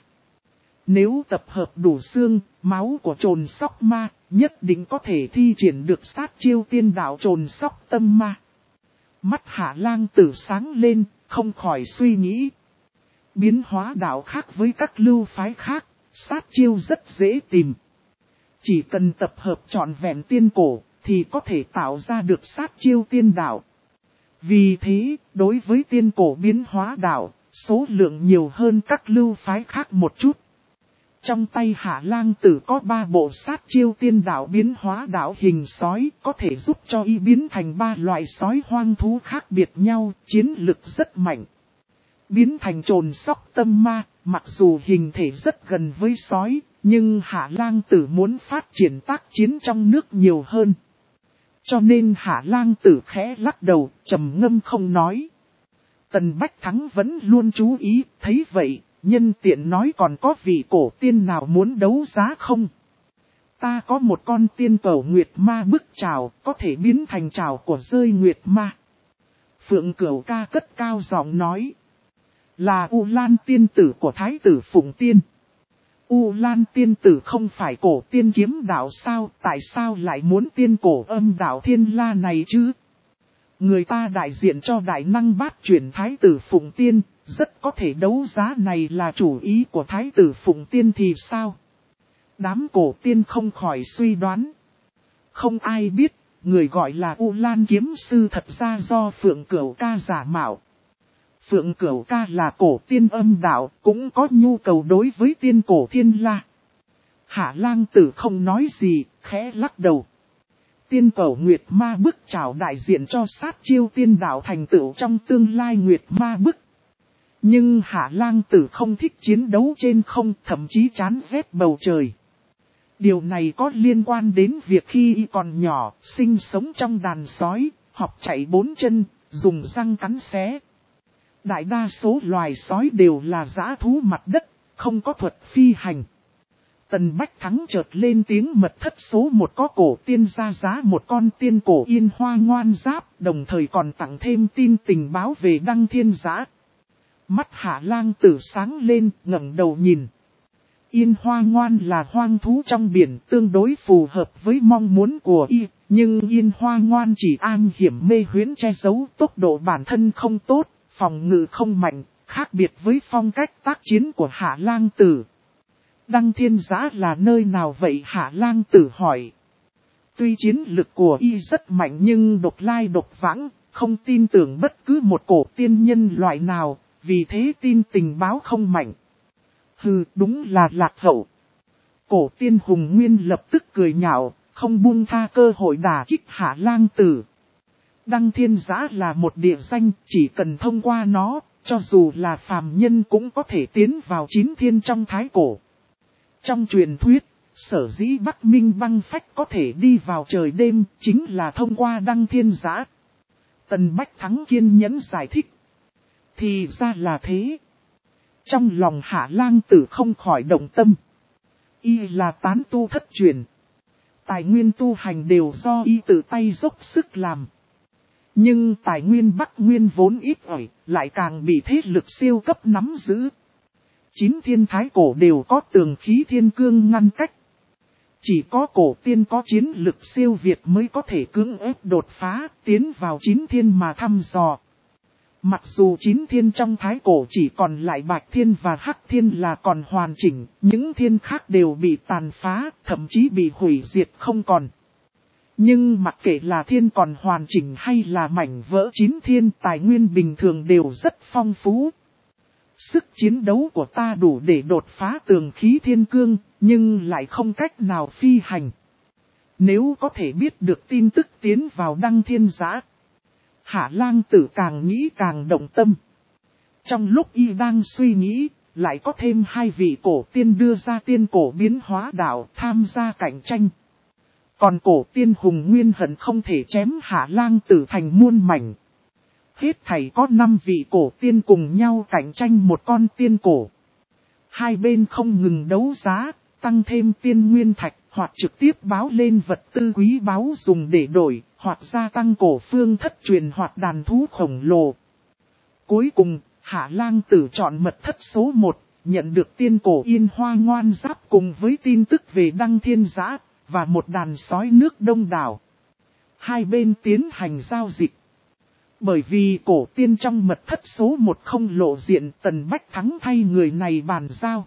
Nếu tập hợp đủ xương, máu của trồn sóc ma, nhất định có thể thi triển được sát chiêu tiên đạo trồn sóc tâm ma. Mắt Hạ Lang Tử sáng lên, không khỏi suy nghĩ. Biến hóa đạo khác với các lưu phái khác, sát chiêu rất dễ tìm. Chỉ cần tập hợp trọn vẹn tiên cổ, thì có thể tạo ra được sát chiêu tiên đạo. Vì thế, đối với tiên cổ biến hóa đạo, số lượng nhiều hơn các lưu phái khác một chút. Trong tay Hạ Lang Tử có ba bộ sát chiêu tiên đạo biến hóa đạo hình sói, có thể giúp cho y biến thành ba loại sói hoang thú khác biệt nhau, chiến lực rất mạnh. Biến thành trồn sóc tâm ma, mặc dù hình thể rất gần với sói, nhưng Hạ Lang Tử muốn phát triển tác chiến trong nước nhiều hơn. Cho nên Hạ Lang Tử khẽ lắc đầu, trầm ngâm không nói. Tần Bách Thắng vẫn luôn chú ý, thấy vậy, nhân tiện nói còn có vị cổ tiên nào muốn đấu giá không? Ta có một con tiên cẩu Nguyệt Ma bức trảo, có thể biến thành trảo của rơi Nguyệt Ma. Phượng Cửu Ca cất cao giọng nói. Là U Lan tiên tử của Thái tử Phụng Tiên. U Lan tiên tử không phải cổ tiên kiếm đạo sao, tại sao lại muốn tiên cổ âm đạo Thiên La này chứ? Người ta đại diện cho đại năng bát chuyển Thái tử Phụng Tiên, rất có thể đấu giá này là chủ ý của Thái tử Phụng Tiên thì sao? Đám cổ tiên không khỏi suy đoán. Không ai biết, người gọi là U Lan kiếm sư thật ra do Phượng Cửu Ca giả mạo. Phượng Cửu Ca là cổ tiên âm đạo, cũng có nhu cầu đối với tiên cổ Thiên La. Hạ Lang Tử không nói gì, khẽ lắc đầu. Tiên cẩu Nguyệt Ma bức trảo đại diện cho sát chiêu tiên đạo thành tựu trong tương lai Nguyệt Ma bức. Nhưng Hạ Lang Tử không thích chiến đấu trên không, thậm chí chán ghét bầu trời. Điều này có liên quan đến việc khi y còn nhỏ, sinh sống trong đàn sói, học chạy bốn chân, dùng răng cắn xé. Đại đa số loài sói đều là dã thú mặt đất, không có thuật phi hành. Tần Bách Thắng chợt lên tiếng mật thất số một có cổ tiên ra giá một con tiên cổ yên hoa ngoan giáp, đồng thời còn tặng thêm tin tình báo về Đăng Thiên Giã. Mắt Hạ Lang Tử sáng lên, ngẩng đầu nhìn. Yên hoa ngoan là hoang thú trong biển tương đối phù hợp với mong muốn của y, nhưng yên hoa ngoan chỉ an hiểm mê huyễn che giấu, tốc độ bản thân không tốt, phòng ngự không mạnh, khác biệt với phong cách tác chiến của Hạ Lang Tử. Đăng Thiên Giã là nơi nào vậy? Hạ Lang Tử hỏi. Tuy chiến lực của y rất mạnh nhưng độc lai độc vãng, không tin tưởng bất cứ một cổ tiên nhân loại nào, vì thế tin tình báo không mạnh. Hừ, đúng là lạc hậu. Cổ tiên Hùng Nguyên lập tức cười nhạo, không buông tha cơ hội đả kích Hạ Lang Tử. Đăng Thiên Giã là một địa danh, chỉ cần thông qua nó, cho dù là phàm nhân cũng có thể tiến vào chín thiên trong thái cổ. Trong truyền thuyết, sở dĩ Bắc Minh băng phách có thể đi vào trời đêm, chính là thông qua Đăng Thiên Giã. Tần Bách Thắng kiên nhẫn giải thích. Thì ra là thế. Trong lòng Hạ Lang Tử không khỏi động tâm. Y là tán tu thất truyền. Tài nguyên tu hành đều do y tự tay dốc sức làm. Nhưng tài nguyên Bắc Nguyên vốn ít ỏi, lại càng bị thế lực siêu cấp nắm giữ. Chín thiên thái cổ đều có tường khí thiên cương ngăn cách. Chỉ có cổ tiên có chiến lực siêu việt mới có thể cưỡng ép đột phá, tiến vào chín thiên mà thăm dò. Mặc dù chín thiên trong thái cổ chỉ còn lại bạch thiên và hắc thiên là còn hoàn chỉnh, những thiên khác đều bị tàn phá, thậm chí bị hủy diệt không còn. Nhưng mặc kệ là thiên còn hoàn chỉnh hay là mảnh vỡ chín thiên, tài nguyên bình thường đều rất phong phú. Sức chiến đấu của ta đủ để đột phá tường khí thiên cương, nhưng lại không cách nào phi hành. Nếu có thể biết được tin tức tiến vào đăng thiên giã, Hạ Lang Tử càng nghĩ càng động tâm. Trong lúc y đang suy nghĩ, lại có thêm hai vị cổ tiên đưa ra tiên cổ biến hóa đạo tham gia cạnh tranh. Còn cổ tiên hùng nguyên hận không thể chém Hạ Lang Tử thành muôn mảnh. Hết thảy có năm vị cổ tiên cùng nhau cạnh tranh một con tiên cổ. Hai bên không ngừng đấu giá, tăng thêm tiên nguyên thạch, hoặc trực tiếp báo lên vật tư quý báu dùng để đổi, hoặc gia tăng cổ phương thất truyền hoặc đàn thú khổng lồ. Cuối cùng, Hạ Lang Tử chọn mật thất số một, nhận được tiên cổ yên hoa ngoan giáp cùng với tin tức về đăng thiên giã, và một đàn sói nước đông đảo. Hai bên tiến hành giao dịch. Bởi vì cổ tiên trong mật thất số một không lộ diện, Tần Bách Thắng thay người này bàn giao.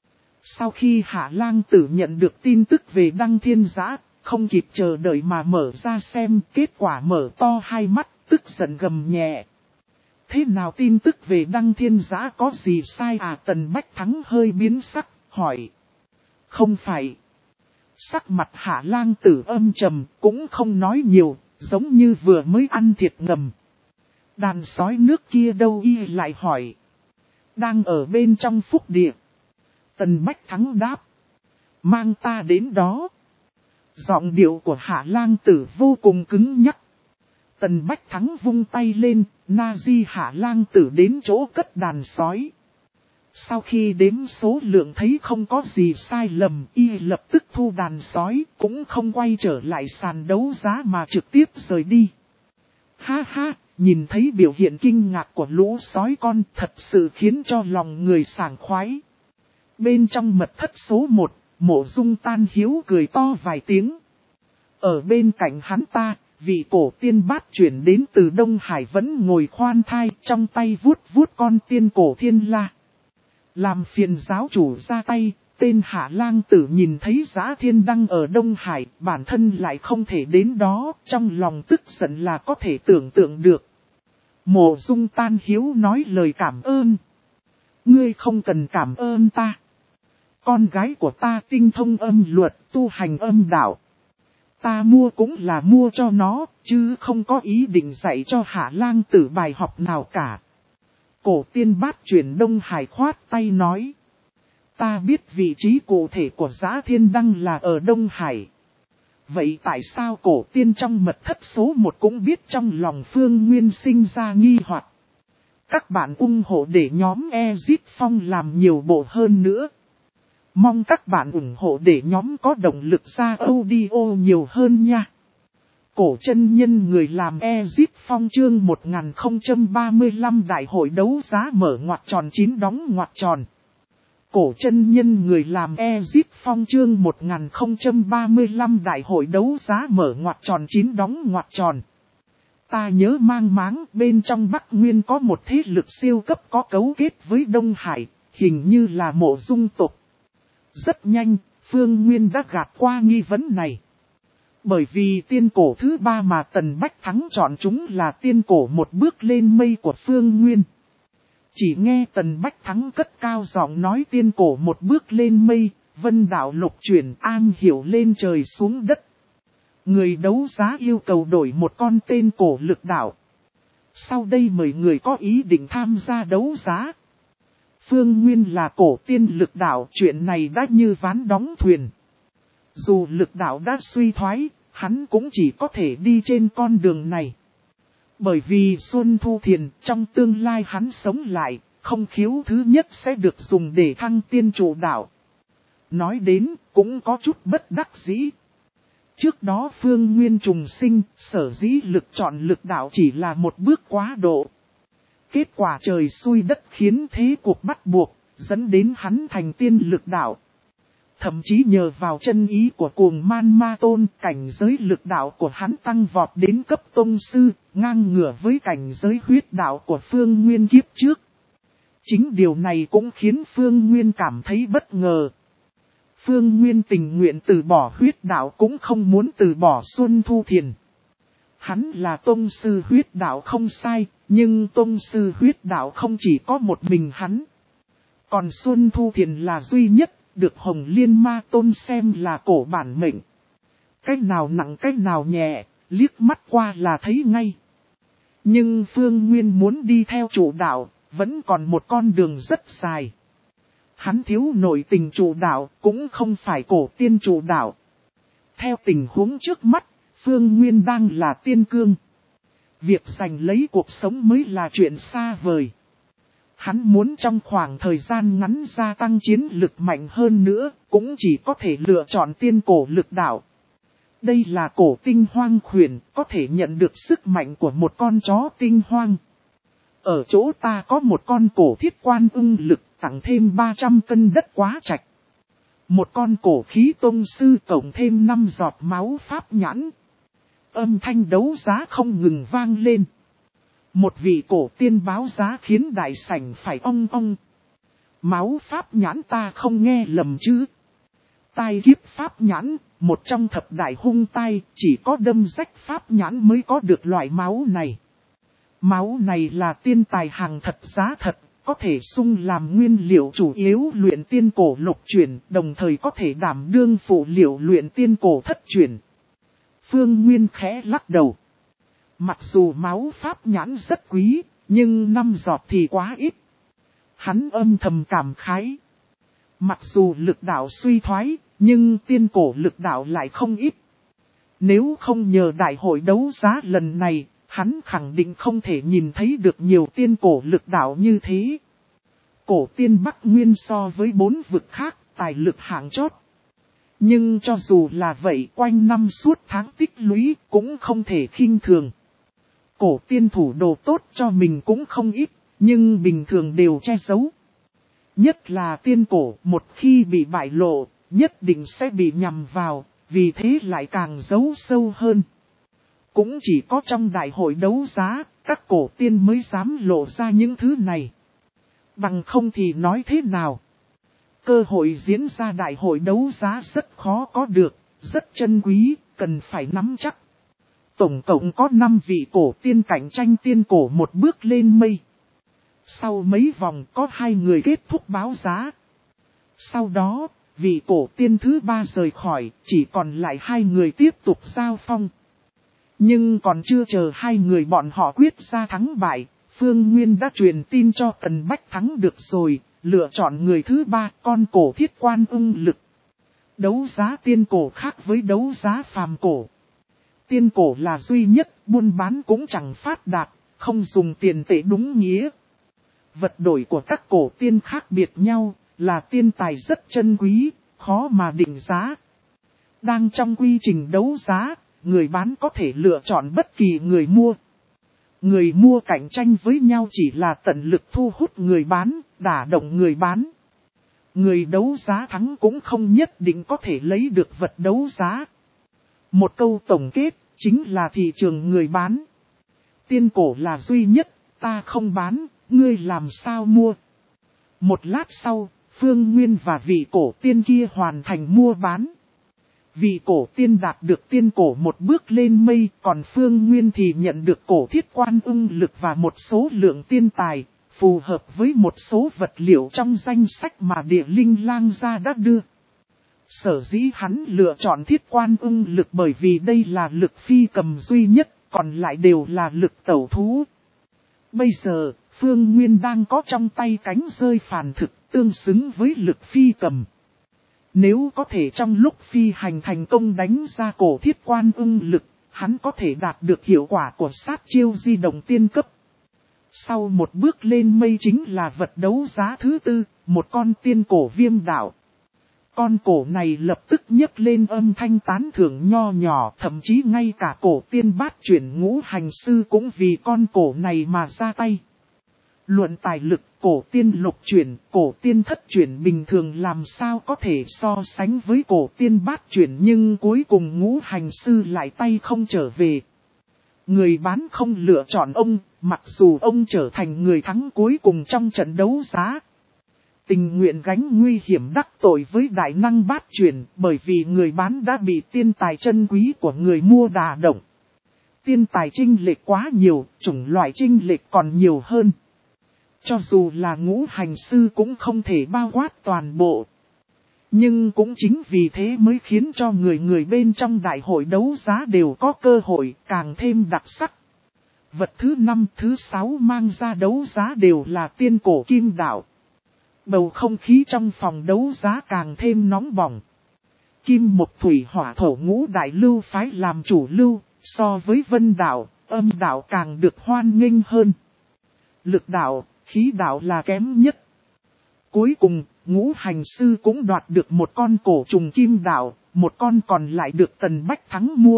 Sau khi Hạ Lang Tử nhận được tin tức về đăng thiên giã, không kịp chờ đợi mà mở ra xem, kết quả mở to hai mắt, tức giận gầm nhẹ. Thế nào tin tức về đăng thiên giã có gì sai à? Tần Bách Thắng hơi biến sắc, hỏi. Không phải. Sắc mặt Hạ Lang Tử âm trầm, cũng không nói nhiều, giống như vừa mới ăn thiệt ngầm. Đàn sói nước kia đâu? Y lại hỏi. Đang ở bên trong phúc địa. Tần Bách Thắng đáp. Mang ta đến đó. Giọng điệu của Hạ Lang Tử vô cùng cứng nhắc. Tần Bách Thắng vung tay lên, na di Hạ Lang Tử đến chỗ cất đàn sói. Sau khi đếm số lượng thấy không có gì sai lầm, y lập tức thu đàn sói, cũng không quay trở lại sàn đấu giá mà trực tiếp rời đi. Ha ha, nhìn thấy biểu hiện kinh ngạc của lũ sói con thật sự khiến cho lòng người sảng khoái. Bên trong mật thất số một, Mộ Dung Tan Hiếu cười to vài tiếng. Ở bên cạnh hắn ta, vị cổ tiên bát chuyển đến từ Đông Hải vẫn ngồi khoan thai, trong tay vuốt vuốt con tiên cổ thiên la. Làm phiền giáo chủ ra tay, tên Hạ Lang Tử nhìn thấy Giá Thiên Đăng ở Đông Hải, bản thân lại không thể đến đó, trong lòng tức giận là có thể tưởng tượng được. Mộ Dung Tan Hiếu nói lời cảm ơn. Ngươi không cần cảm ơn ta. Con gái của ta tinh thông âm luật, tu hành âm đạo. Ta mua cũng là mua cho nó, chứ không có ý định dạy cho Hạ Lang Tử bài học nào cả. Cổ tiên bát chuyển Đông Hải khoát tay nói. Ta biết vị trí cụ thể của Giá Thiên Đăng là ở Đông Hải. Vậy tại sao cổ tiên trong mật thất số một cũng biết trong lòng Phương Nguyên sinh ra nghi hoặc? Các bạn ủng hộ để nhóm Exit Phong làm nhiều bộ hơn nữa. Mong các bạn ủng hộ để nhóm có động lực ra audio nhiều hơn nha. Cổ chân nhân người làm Exit Phong chương một nghìn không trăm ba mươi lăm đại hội đấu giá mở ngoặc tròn chín đóng ngoặc tròn. Cổ chân nhân người làm Exit Phong chương một nghìn không trăm ba mươi lăm đại hội đấu giá mở ngoặc tròn chín đóng ngoặc tròn. Ta nhớ mang máng bên trong Bắc Nguyên có một thế lực siêu cấp có cấu kết với Đông Hải, hình như là Mộ Dung tộc. Rất nhanh, Phương Nguyên đã gạt qua nghi vấn này. Bởi vì tiên cổ thứ ba mà Tần Bách Thắng chọn chúng là tiên cổ một bước lên mây của Phương Nguyên. Chỉ nghe Tần Bách Thắng cất cao giọng nói tiên cổ một bước lên mây, vân đảo lục chuyển an hiểu lên trời xuống đất. Người đấu giá yêu cầu đổi một con tên cổ lực đảo. Sau đây mời người có ý định tham gia đấu giá. Phương Nguyên là cổ tiên lực đảo, chuyện này đã như ván đóng thuyền. Dù lực đảo đã suy thoái, hắn cũng chỉ có thể đi trên con đường này. Bởi vì Xuân Thu Thiền trong tương lai hắn sống lại, không khiếu thứ nhất sẽ được dùng để thăng tiên trụ đảo. Nói đến cũng có chút bất đắc dĩ. Trước đó Phương Nguyên trùng sinh, sở dĩ lực chọn lực đảo chỉ là một bước quá độ. Kết quả trời xui đất khiến thế cuộc bắt buộc, dẫn đến hắn thành tiên lực đảo. Thậm chí nhờ vào chân ý của cuồng man ma tôn, cảnh giới lực đạo của hắn tăng vọt đến cấp tông sư, ngang ngửa với cảnh giới huyết đạo của Phương Nguyên kiếp trước. Chính điều này cũng khiến Phương Nguyên cảm thấy bất ngờ. Phương Nguyên tình nguyện từ bỏ huyết đạo cũng không muốn từ bỏ Xuân Thu Thiền. Hắn là tông sư huyết đạo không sai, nhưng tông sư huyết đạo không chỉ có một mình hắn. Còn Xuân Thu Thiền là duy nhất, được Hồng Liên Ma Tôn xem là cổ bản mệnh. Cách nào nặng cách nào nhẹ, liếc mắt qua là thấy ngay. Nhưng Phương Nguyên muốn đi theo chủ đạo, vẫn còn một con đường rất dài. Hắn thiếu nội tình chủ đạo, cũng không phải cổ tiên chủ đạo. Theo tình huống trước mắt, Phương Nguyên đang là tiên cương. Việc giành lấy cuộc sống mới là chuyện xa vời. Hắn muốn trong khoảng thời gian ngắn gia tăng chiến lực mạnh hơn nữa, cũng chỉ có thể lựa chọn tiên cổ lực đạo. Đây là cổ tinh hoang khuyển, có thể nhận được sức mạnh của một con chó tinh hoang. Ở chỗ ta có một con cổ thiết quan ưng lực, tặng thêm ba trăm cân đất quá trạch. Một con cổ khí tông sư cộng thêm năm giọt máu pháp nhãn. Âm thanh đấu giá không ngừng vang lên. Một vị cổ tiên báo giá khiến đại sảnh phải ong ong. Máu pháp nhãn ta không nghe lầm chứ. Tai kiếp pháp nhãn, một trong thập đại hung tai, chỉ có đâm rách pháp nhãn mới có được loại máu này. Máu này là tiên tài hàng thật giá thật, có thể sung làm nguyên liệu chủ yếu luyện tiên cổ lục chuyển, đồng thời có thể đảm đương phụ liệu luyện tiên cổ thất chuyển. Phương Nguyên khẽ lắc đầu. Mặc dù máu pháp nhãn rất quý, nhưng năm giọt thì quá ít. Hắn âm thầm cảm khái. Mặc dù lực đạo suy thoái, nhưng tiên cổ lực đạo lại không ít. Nếu không nhờ đại hội đấu giá lần này, hắn khẳng định không thể nhìn thấy được nhiều tiên cổ lực đạo như thế. Cổ tiên Bắc Nguyên so với bốn vực khác, tài lực hạng chót. Nhưng cho dù là vậy, quanh năm suốt tháng tích lũy cũng không thể khinh thường. Cổ tiên thủ đồ tốt cho mình cũng không ít, nhưng bình thường đều che giấu. Nhất là tiên cổ, một khi bị bại lộ, nhất định sẽ bị nhằm vào, vì thế lại càng giấu sâu hơn. Cũng chỉ có trong đại hội đấu giá, các cổ tiên mới dám lộ ra những thứ này. Bằng không thì nói thế nào? Cơ hội diễn ra đại hội đấu giá rất khó có được, rất chân quý, cần phải nắm chắc. Tổng cộng có năm vị cổ tiên cạnh tranh tiên cổ một bước lên mây. Sau mấy vòng có hai người kết thúc báo giá. Sau đó, vị cổ tiên thứ ba rời khỏi, chỉ còn lại hai người tiếp tục giao phong. Nhưng còn chưa chờ hai người bọn họ quyết ra thắng bại, Phương Nguyên đã truyền tin cho Tần Bách thắng được rồi, lựa chọn người thứ ba, con cổ thiết quan ưng lực. Đấu giá tiên cổ khác với đấu giá phàm cổ. Tiên cổ là duy nhất, buôn bán cũng chẳng phát đạt, không dùng tiền tệ đúng nghĩa. Vật đổi của các cổ tiên khác biệt nhau, là tiên tài rất chân quý, khó mà định giá. Đang trong quy trình đấu giá, người bán có thể lựa chọn bất kỳ người mua. Người mua cạnh tranh với nhau chỉ là tận lực thu hút người bán, đả động người bán. Người đấu giá thắng cũng không nhất định có thể lấy được vật đấu giá. Một câu tổng kết, chính là thị trường người bán. Tiên cổ là duy nhất, ta không bán, ngươi làm sao mua? Một lát sau, Phương Nguyên và vị cổ tiên kia hoàn thành mua bán. Vị cổ tiên đạt được tiên cổ một bước lên mây, còn Phương Nguyên thì nhận được cổ thiết quan ưng lực và một số lượng tiên tài, phù hợp với một số vật liệu trong danh sách mà Địa Linh Lang gia đã đưa. Sở dĩ hắn lựa chọn thiết quan ưng lực bởi vì đây là lực phi cầm duy nhất, còn lại đều là lực tẩu thú. Bây giờ, Phương Nguyên đang có trong tay cánh rơi phản thực, tương xứng với lực phi cầm. Nếu có thể trong lúc phi hành thành công đánh ra cổ thiết quan ưng lực, hắn có thể đạt được hiệu quả của sát chiêu di động tiên cấp. Sau một bước lên mây chính là vật đấu giá thứ tư, một con tiên cổ viêm đạo. Con cổ này lập tức nhấc lên âm thanh tán thưởng nho nhỏ, thậm chí ngay cả cổ tiên bát chuyển ngũ hành sư cũng vì con cổ này mà ra tay. Luận tài lực, cổ tiên lục chuyển, cổ tiên thất chuyển bình thường làm sao có thể so sánh với cổ tiên bát chuyển, nhưng cuối cùng ngũ hành sư lại tay không trở về. Người bán không lựa chọn ông, mặc dù ông trở thành người thắng cuối cùng trong trận đấu giá. Tình nguyện gánh nguy hiểm đắc tội với đại năng bát chuyển, bởi vì người bán đã bị tiên tài chân quý của người mua đả động. Tiên tài chênh lệch quá nhiều, chủng loại chênh lệch còn nhiều hơn. Cho dù là ngũ hành sư cũng không thể bao quát toàn bộ. Nhưng cũng chính vì thế mới khiến cho người người bên trong đại hội đấu giá đều có cơ hội càng thêm đặc sắc. Vật thứ năm, thứ sáu mang ra đấu giá đều là tiên cổ kim đạo. Bầu không khí trong phòng đấu giá càng thêm nóng bỏng. Kim một thủy hỏa thổ ngũ đại lưu phái làm chủ lưu, so với vân đạo, âm đạo càng được hoan nghênh hơn. Lực đạo, khí đạo là kém nhất. Cuối cùng, ngũ hành sư cũng đoạt được một con cổ trùng kim đạo, một con còn lại được Tần Bách Thắng mua.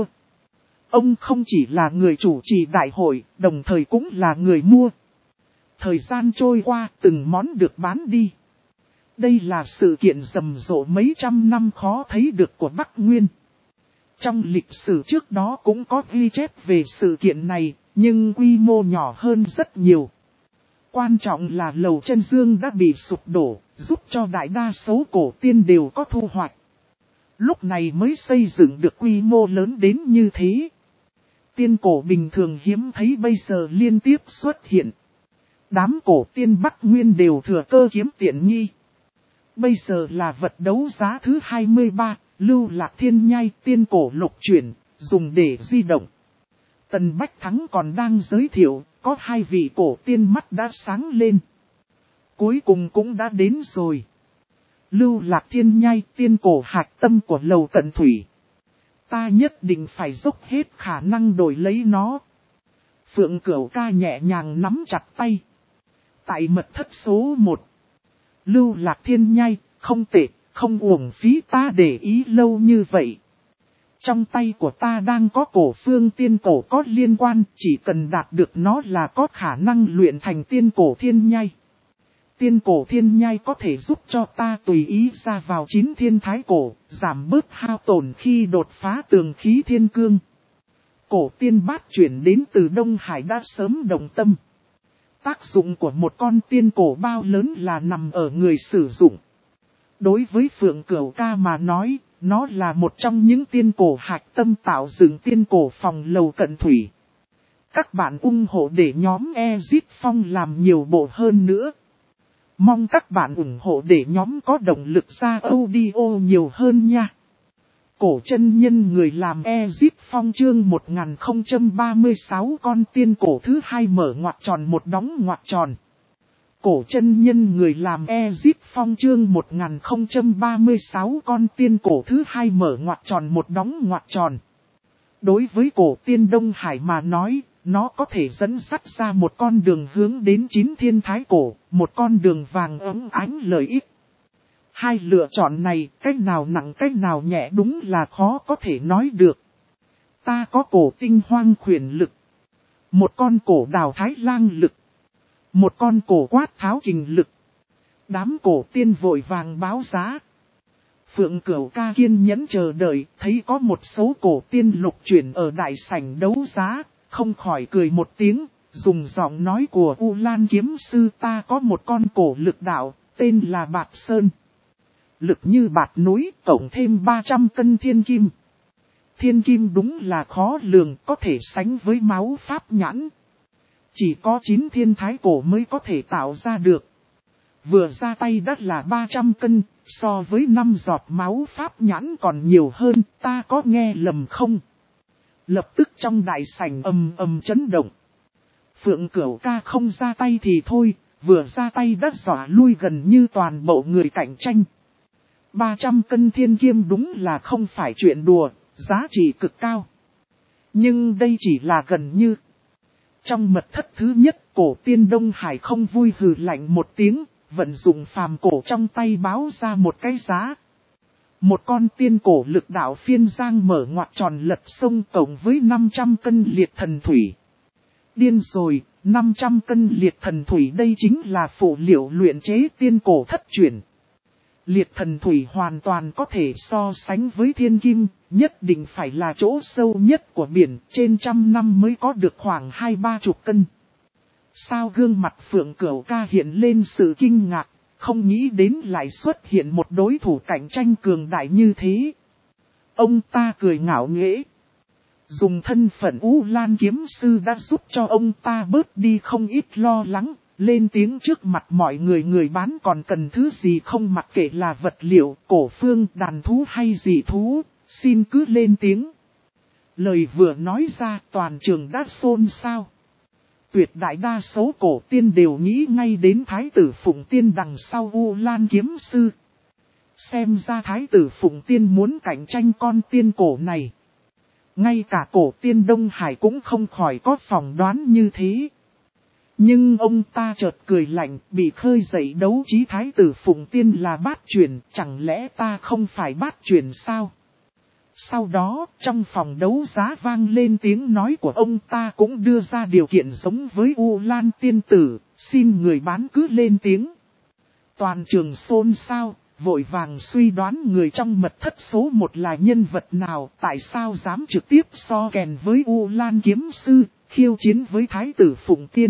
Ông không chỉ là người chủ trì đại hội, đồng thời cũng là người mua. Thời gian trôi qua, từng món được bán đi. Đây là sự kiện rầm rộ mấy trăm năm khó thấy được của Bắc Nguyên. Trong lịch sử trước đó cũng có ghi chép về sự kiện này, nhưng quy mô nhỏ hơn rất nhiều. Quan trọng là lầu chân dương đã bị sụp đổ, giúp cho đại đa số cổ tiên đều có thu hoạch. Lúc này mới xây dựng được quy mô lớn đến như thế. Tiên cổ bình thường hiếm thấy bây giờ liên tiếp xuất hiện. Đám cổ tiên Bắc Nguyên đều thừa cơ kiếm tiện nghi. Bây giờ là vật đấu giá thứ hai mươi ba, Lưu Lạc Thiên Nhai tiên cổ lục chuyển, dùng để di động. Tần Bách Thắng còn đang giới thiệu, có hai vị cổ tiên mắt đã sáng lên. Cuối cùng cũng đã đến rồi. Lưu Lạc Thiên Nhai tiên cổ hạch tâm của lầu Cận Thủy. Ta nhất định phải dốc hết khả năng đổi lấy nó. Phượng Cửu Ca nhẹ nhàng nắm chặt tay. Tại mật thất số một. Lưu Lạc Thiên Nhai, không tệ, không uổng phí ta để ý lâu như vậy. Trong tay của ta đang có cổ phương tiên cổ có liên quan, chỉ cần đạt được nó là có khả năng luyện thành tiên cổ thiên nhai. Tiên cổ thiên nhai có thể giúp cho ta tùy ý ra vào chín thiên thái cổ, giảm bớt hao tổn khi đột phá tường khí thiên cương. Cổ tiên bát chuyển đến từ Đông Hải đã sớm đồng tâm. Tác dụng của một con tiên cổ bao lớn là nằm ở người sử dụng. Đối với Phượng Cửu Ca mà nói, nó là một trong những tiên cổ hạch tâm tạo dựng tiên cổ phòng lầu Cận Thủy. Các bạn ủng hộ để nhóm Ezit Phong làm nhiều bộ hơn nữa. Mong các bạn ủng hộ để nhóm có động lực ra audio nhiều hơn nha. Cổ chân nhân người làm Ezit Phong chương một nghìn không trăm ba mươi sáu con tiên cổ thứ hai mở ngoặc tròn một đóng ngoặc tròn. Cổ chân nhân người làm Ezit Phong chương một nghìn không trăm ba mươi sáu con tiên cổ thứ hai mở ngoặc tròn một đóng ngoặc tròn. Đối với cổ tiên Đông Hải mà nói, nó có thể dẫn dắt ra một con đường hướng đến chín thiên thái cổ, một con đường vàng ấm ánh lợi ích. Hai lựa chọn này, cách nào nặng cách nào nhẹ đúng là khó có thể nói được. Ta có cổ tinh hoang khuyển lực, một con cổ đào thái lang lực, một con cổ quát tháo kình lực. Đám cổ tiên vội vàng báo giá. Phượng Cửu Ca kiên nhẫn chờ đợi, thấy có một số cổ tiên lục chuyển ở đại sảnh đấu giá, không khỏi cười một tiếng, dùng giọng nói của U Lan kiếm sư ta có một con cổ lực đạo, tên là Bạt Sơn. Lực như bạt núi, cộng thêm ba trăm cân thiên kim. Thiên kim đúng là khó lường, có thể sánh với máu pháp nhãn. Chỉ có chín thiên thái cổ mới có thể tạo ra được. Vừa ra tay đã là ba trăm cân, so với năm giọt máu pháp nhãn còn nhiều hơn, ta có nghe lầm không? Lập tức trong đại sảnh ầm ầm chấn động. Phượng Cửu Ca không ra tay thì thôi, vừa ra tay đã dọa lui gần như toàn bộ người cạnh tranh. ba trăm cân thiên kim đúng là không phải chuyện đùa, giá trị cực cao. Nhưng đây chỉ là gần như. Trong mật thất thứ nhất, cổ tiên Đông Hải không vui hừ lạnh một tiếng, vận dụng phàm cổ trong tay báo ra một cái giá. Một con tiên cổ lực đạo phiên giang mở ngoặc tròn lật sông cộng với năm trăm cân liệt thần thủy. Điên rồi, năm trăm cân liệt thần thủy đây chính là phụ liệu luyện chế tiên cổ thất chuyển. Liệt thần thủy hoàn toàn có thể so sánh với thiên kim, nhất định phải là chỗ sâu nhất của biển, trên trăm năm mới có được khoảng hai ba chục cân. Sao gương mặt Phượng Cửu Ca hiện lên sự kinh ngạc, không nghĩ đến lại xuất hiện một đối thủ cạnh tranh cường đại như thế. Ông ta cười ngạo nghễ. Dùng thân phận U Lan kiếm sư đã giúp cho ông ta bớt đi không ít lo lắng, Lên tiếng trước mặt mọi người, người bán còn cần thứ gì không, mặc kệ là vật liệu, cổ phương, đàn thú hay dị thú, xin cứ lên tiếng. Lời vừa nói ra toàn trường đã xôn xao. Tuyệt đại đa số cổ tiên đều nghĩ ngay đến Thái tử Phụng Tiên đằng sau U Lan Kiếm Sư. Xem ra Thái tử Phụng Tiên muốn cạnh tranh con tiên cổ này. Ngay cả cổ tiên Đông Hải cũng không khỏi có phỏng đoán như thế. Nhưng ông ta chợt cười lạnh, bị khơi dậy đấu trí Thái tử Phụng Tiên là bát chuyển, chẳng lẽ ta không phải bát chuyển sao? Sau đó, trong phòng đấu giá vang lên tiếng nói của ông ta cũng đưa ra điều kiện giống với U Lan tiên tử, xin người bán cứ lên tiếng. Toàn trường xôn xao, vội vàng suy đoán người trong mật thất số một là nhân vật nào, tại sao dám trực tiếp so kèn với U Lan kiếm sư, khiêu chiến với Thái tử Phụng Tiên.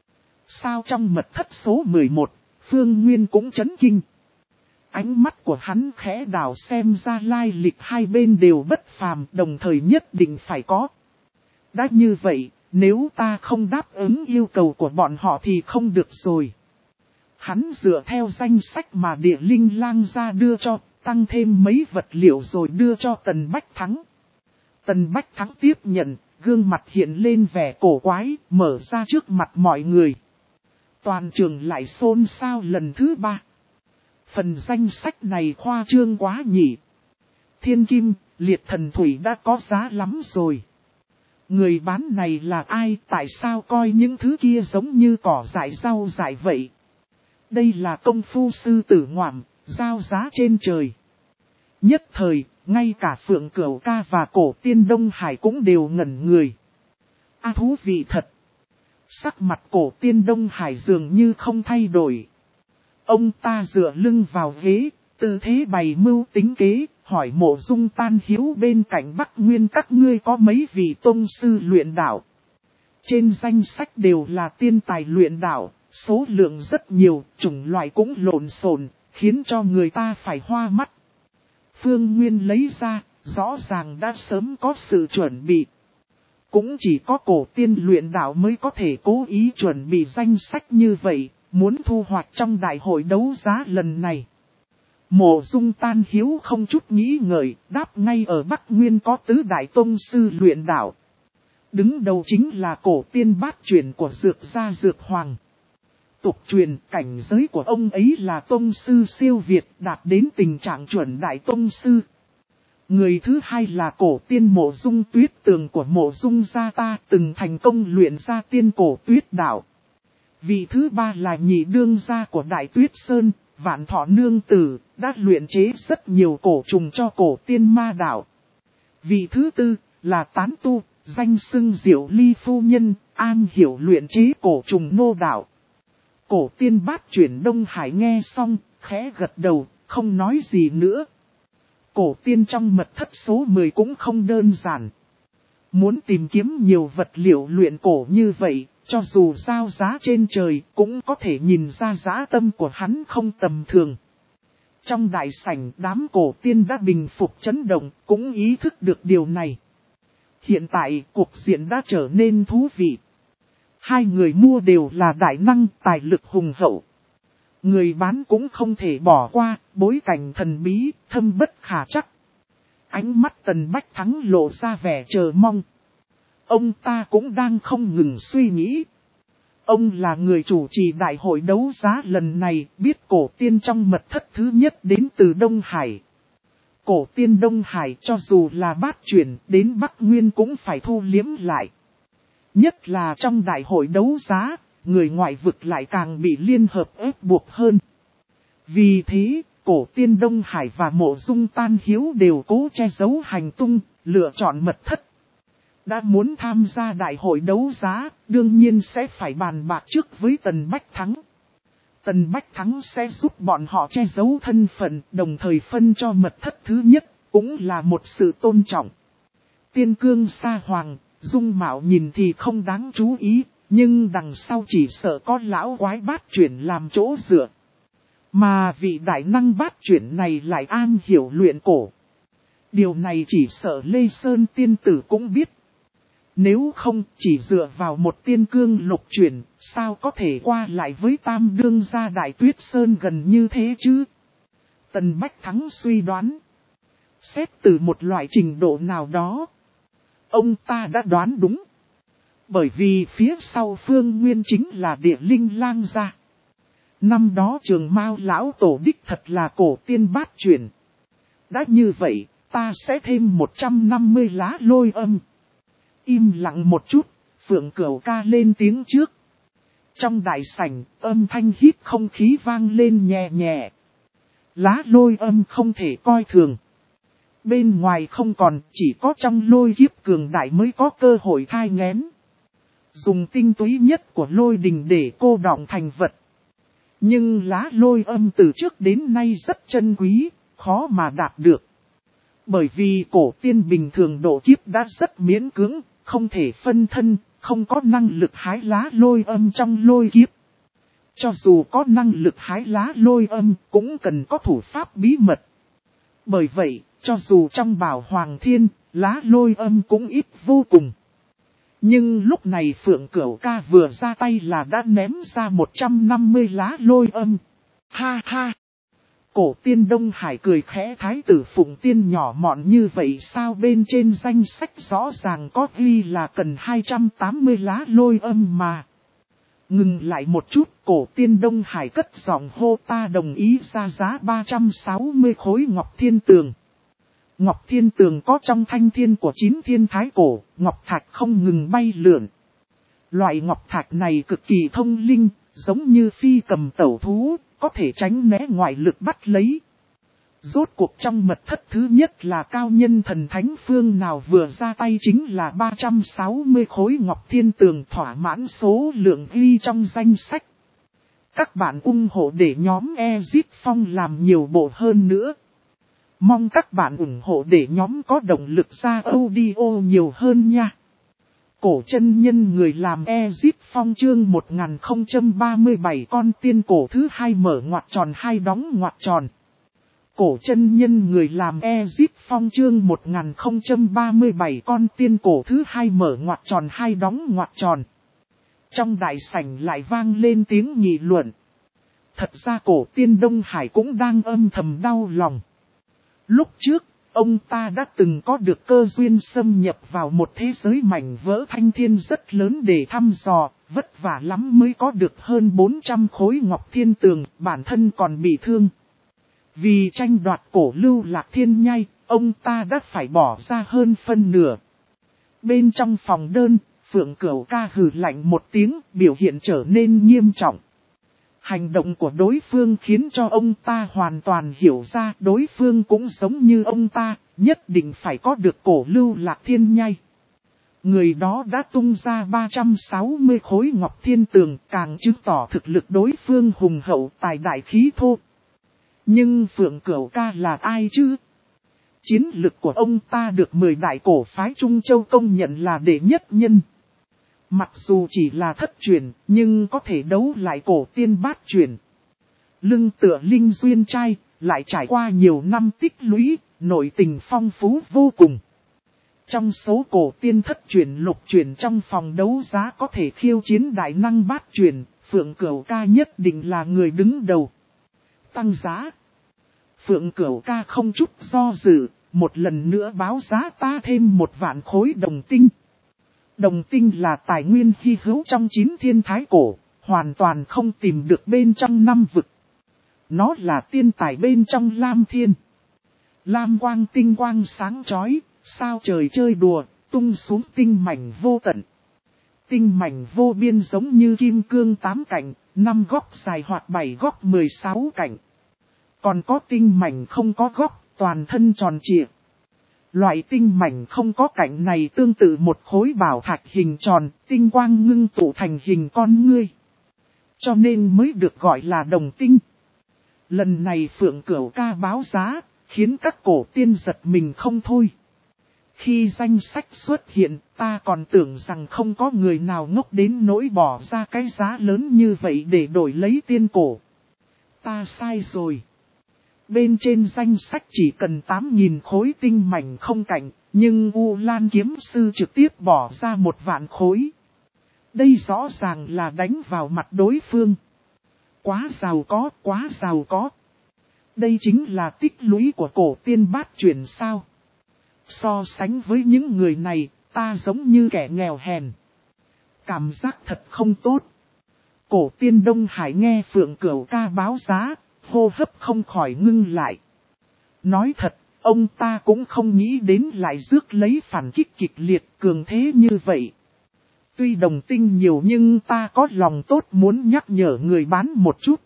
Sao trong mật thất số mười một, Phương Nguyên cũng chấn kinh. Ánh mắt của hắn khẽ đảo, xem ra lai lịch hai bên đều bất phàm, đồng thời nhất định phải có. Đã như vậy, nếu ta không đáp ứng yêu cầu của bọn họ thì không được rồi. Hắn dựa theo danh sách mà Địa Linh Lang ra đưa cho, tăng thêm mấy vật liệu rồi đưa cho Tần Bách Thắng. Tần Bách Thắng tiếp nhận, gương mặt hiện lên vẻ cổ quái, mở ra trước mặt mọi người. Toàn trường lại xôn xao lần thứ ba. Phần danh sách này khoa trương quá nhỉ. Thiên kim, liệt thần thủy đã có giá lắm rồi. Người bán này là ai, tại sao coi những thứ kia giống như cỏ dại rau dại vậy? Đây là công phu sư tử ngoạm, giao giá trên trời. Nhất thời, ngay cả Phượng Cửu Ca và Cổ Tiên Đông Hải cũng đều ngẩn người. À, thú vị thật. Sắc mặt Cổ Tiên Đông Hải dường như không thay đổi. Ông ta dựa lưng vào ghế, tư thế bày mưu tính kế, hỏi Mộ Dung Tan Hiếu bên cạnh Bắc Nguyên các ngươi có mấy vị tông sư luyện đạo. Trên danh sách đều là tiên tài luyện đạo, số lượng rất nhiều, chủng loại cũng lộn xộn, khiến cho người ta phải hoa mắt. Phương Nguyên lấy ra, rõ ràng đã sớm có sự chuẩn bị. Cũng chỉ có cổ tiên luyện đạo mới có thể cố ý chuẩn bị danh sách như vậy, muốn thu hoạch trong đại hội đấu giá lần này. Mộ Dung Tan Hiếu không chút nghĩ ngợi, đáp ngay ở Bắc Nguyên có tứ đại tông sư luyện đạo. Đứng đầu chính là cổ tiên bát chuyển của Dược gia Dược Hoàng. Tục truyền cảnh giới của ông ấy là tông sư siêu việt, đạt đến tình trạng chuẩn đại tông sư. Người thứ hai là cổ tiên Mộ Dung Tuyết Tường của Mộ Dung gia ta, từng thành công luyện ra tiên cổ tuyết đạo. Vị thứ ba là nhị đương gia của Đại Tuyết Sơn, Vạn Thọ Nương Tử, đã luyện chế rất nhiều cổ trùng cho cổ tiên ma đạo. Vị thứ tư là tán tu, danh xưng Diệu Ly Phu Nhân, an hiểu luyện chế cổ trùng nô đạo. Cổ tiên bát chuyển Đông Hải nghe xong, khẽ gật đầu, không nói gì nữa. Cổ tiên trong mật thất số mười cũng không đơn giản. Muốn tìm kiếm nhiều vật liệu luyện cổ như vậy, cho dù giao giá trên trời, cũng có thể nhìn ra giá tâm của hắn không tầm thường. Trong đại sảnh, đám cổ tiên đã bình phục chấn động, cũng ý thức được điều này. Hiện tại, cuộc diện đã trở nên thú vị. Hai người mua đều là đại năng, tài lực hùng hậu. Người bán cũng không thể bỏ qua, bối cảnh thần bí, thâm bất khả chắc. Ánh mắt Tần Bách Thắng lộ ra vẻ chờ mong. Ông ta cũng đang không ngừng suy nghĩ. Ông là người chủ trì đại hội đấu giá lần này, biết cổ tiên trong mật thất thứ nhất đến từ Đông Hải. Cổ tiên Đông Hải cho dù là bát chuyển đến Bắc Nguyên cũng phải thu liếm lại. Nhất là trong đại hội đấu giá, người ngoại vực lại càng bị liên hợp ép buộc hơn. Vì thế, cổ tiên Đông Hải và Mộ Dung Tan Hiếu đều cố che giấu hành tung, lựa chọn mật thất. Đã muốn tham gia đại hội đấu giá, đương nhiên sẽ phải bàn bạc trước với Tần Bách Thắng. Tần Bách Thắng sẽ giúp bọn họ che giấu thân phận, đồng thời phân cho mật thất thứ nhất, cũng là một sự tôn trọng. Tiên cương sa hoàng, dung mạo nhìn thì không đáng chú ý, nhưng đằng sau chỉ sợ có lão quái bát chuyển làm chỗ dựa. Mà vị đại năng bát chuyển này lại an hiểu luyện cổ. Điều này chỉ sợ Lê Sơn tiên tử cũng biết. Nếu không, chỉ dựa vào một tiên cương lục chuyển, sao có thể qua lại với tam đương gia Đại Tuyết Sơn gần như thế chứ? Tần Bách Thắng suy đoán. Xét từ một loại trình độ nào đó, ông ta đã đoán đúng. Bởi vì phía sau Phương Nguyên chính là Địa Linh Lang gia. Năm đó Trường Mao lão tổ đích thật là cổ tiên bát chuyển. Đã như vậy, ta sẽ thêm một trăm năm mươi lá lôi âm. Im lặng một chút, Phượng Cửu ca lên tiếng trước. Trong đại sảnh, âm thanh hít không khí vang lên nhẹ nhẹ. Lá lôi âm không thể coi thường. Bên ngoài không còn, chỉ có trong lôi kiếp cường đại mới có cơ hội thai nghén. Dùng tinh túy nhất của lôi đình để cô đọng thành vật. Nhưng lá lôi âm từ trước đến nay rất chân quý, khó mà đạt được. Bởi vì cổ tiên bình thường độ kiếp đã rất miễn cưỡng, không thể phân thân, không có năng lực hái lá lôi âm trong lôi kiếp. Cho dù có năng lực hái lá lôi âm, cũng cần có thủ pháp bí mật. Bởi vậy, cho dù trong Bảo Hoàng Thiên, lá lôi âm cũng ít vô cùng. Nhưng lúc này Phượng Cửu ca vừa ra tay là đã ném ra một trăm năm mươi lá lôi âm. Ha ha! Cổ tiên Đông Hải cười khẽ, thái tử Phụng Tiên nhỏ mọn như vậy sao, bên trên danh sách rõ ràng có ghi là cần hai trăm tám mươi lá lôi âm mà. Ngừng lại một chút, cổ tiên Đông Hải cất giọng hô, ta đồng ý ra giá ba trăm sáu mươi khối ngọc thiên tường. Ngọc thiên tường có trong thanh thiên của chín thiên thái cổ, ngọc thạch không ngừng bay lượn. Loại ngọc thạch này cực kỳ thông linh, giống như phi cầm tẩu thú, có thể tránh né ngoại lực bắt lấy. Rốt cuộc trong mật thất thứ nhất là cao nhân thần thánh phương nào vừa ra tay chính là ba trăm sáu mươi khối ngọc thiên tường, thỏa mãn số lượng ghi trong danh sách. Các bạn ủng hộ để nhóm Exit Phong làm nhiều bộ hơn nữa. Mong các bạn ủng hộ để nhóm có động lực ra audio nhiều hơn nha. Cổ chân nhân người làm Exit Phong chương một nghìn không trăm ba mươi bảy, con tiên cổ thứ hai mở ngoặc tròn hai đóng ngoặc tròn. Cổ chân nhân người làm Exit Phong chương một nghìn không trăm ba mươi bảy, con tiên cổ thứ hai mở ngoặc tròn hai đóng ngoặc tròn. Trong đại sảnh lại vang lên tiếng nghị luận. Thật ra cổ tiên Đông Hải cũng đang âm thầm đau lòng. Lúc trước, ông ta đã từng có được cơ duyên xâm nhập vào một thế giới mảnh vỡ thanh thiên rất lớn để thăm dò, vất vả lắm mới có được hơn bốn trăm khối ngọc thiên tường, bản thân còn bị thương. Vì tranh đoạt cổ lưu lạc thiên nhai, ông ta đã phải bỏ ra hơn phân nửa. Bên trong phòng đơn, Phượng Cửu ca hừ lạnh một tiếng, biểu hiện trở nên nghiêm trọng. Hành động của đối phương khiến cho ông ta hoàn toàn hiểu ra đối phương cũng giống như ông ta, nhất định phải có được cổ lưu lạc thiên nhai. Người đó đã tung ra ba trăm sáu mươi khối ngọc thiên tường, càng chứng tỏ thực lực đối phương hùng hậu, tài đại khí thô. Nhưng Phượng Cửu ca là ai chứ? Chiến lực của ông ta được mười đại cổ phái Trung Châu công nhận là đệ nhất nhân. Mặc dù chỉ là thất truyền, nhưng có thể đấu lại cổ tiên bát truyền. Lưng tựa linh duyên trai, lại trải qua nhiều năm tích lũy, nội tình phong phú vô cùng. Trong số cổ tiên thất truyền lục truyền trong phòng đấu giá có thể khiêu chiến đại năng bát truyền, Phượng Cửu ca nhất định là người đứng đầu. Tăng giá. Phượng Cửu ca không chút do dự, một lần nữa báo giá ta thêm một vạn khối đồng tinh. Đồng tinh là tài nguyên hy hữu trong chín thiên thái cổ, hoàn toàn không tìm được bên trong năm vực. Nó là tiên tài bên trong Lam Thiên. Lam quang tinh quang sáng chói, sao trời chơi đùa, tung xuống tinh mảnh vô tận. Tinh mảnh vô biên giống như kim cương tám cạnh, năm góc dài hoặc bảy góc mười sáu cạnh. Còn có tinh mảnh không có góc, toàn thân tròn trịa. Loại tinh mảnh không có cạnh này tương tự một khối bảo thạch hình tròn, tinh quang ngưng tụ thành hình con ngươi. Cho nên mới được gọi là đồng tinh. Lần này Phượng Cửu ca báo giá, khiến các cổ tiên giật mình không thôi. Khi danh sách xuất hiện, ta còn tưởng rằng không có người nào ngốc đến nỗi bỏ ra cái giá lớn như vậy để đổi lấy tiên cổ. Ta sai rồi. Bên trên danh sách chỉ cần tám nghìn khối tinh mảnh không cạnh, Nhưng U Lan kiếm sư trực tiếp bỏ ra một vạn khối. Đây rõ ràng là đánh vào mặt đối phương. Quá giàu có, quá giàu có. Đây chính là tích lũy của cổ tiên bát chuyển sao. So sánh với những người này, ta giống như kẻ nghèo hèn. Cảm giác thật không tốt. Cổ tiên Đông Hải nghe Phượng Cửu ca báo giá, hô hấp không khỏi ngưng lại. Nói thật, ông ta cũng không nghĩ đến lại rước lấy phản kích kịch liệt cường thế như vậy. Tuy đồng tinh nhiều nhưng ta có lòng tốt muốn nhắc nhở người bán một chút.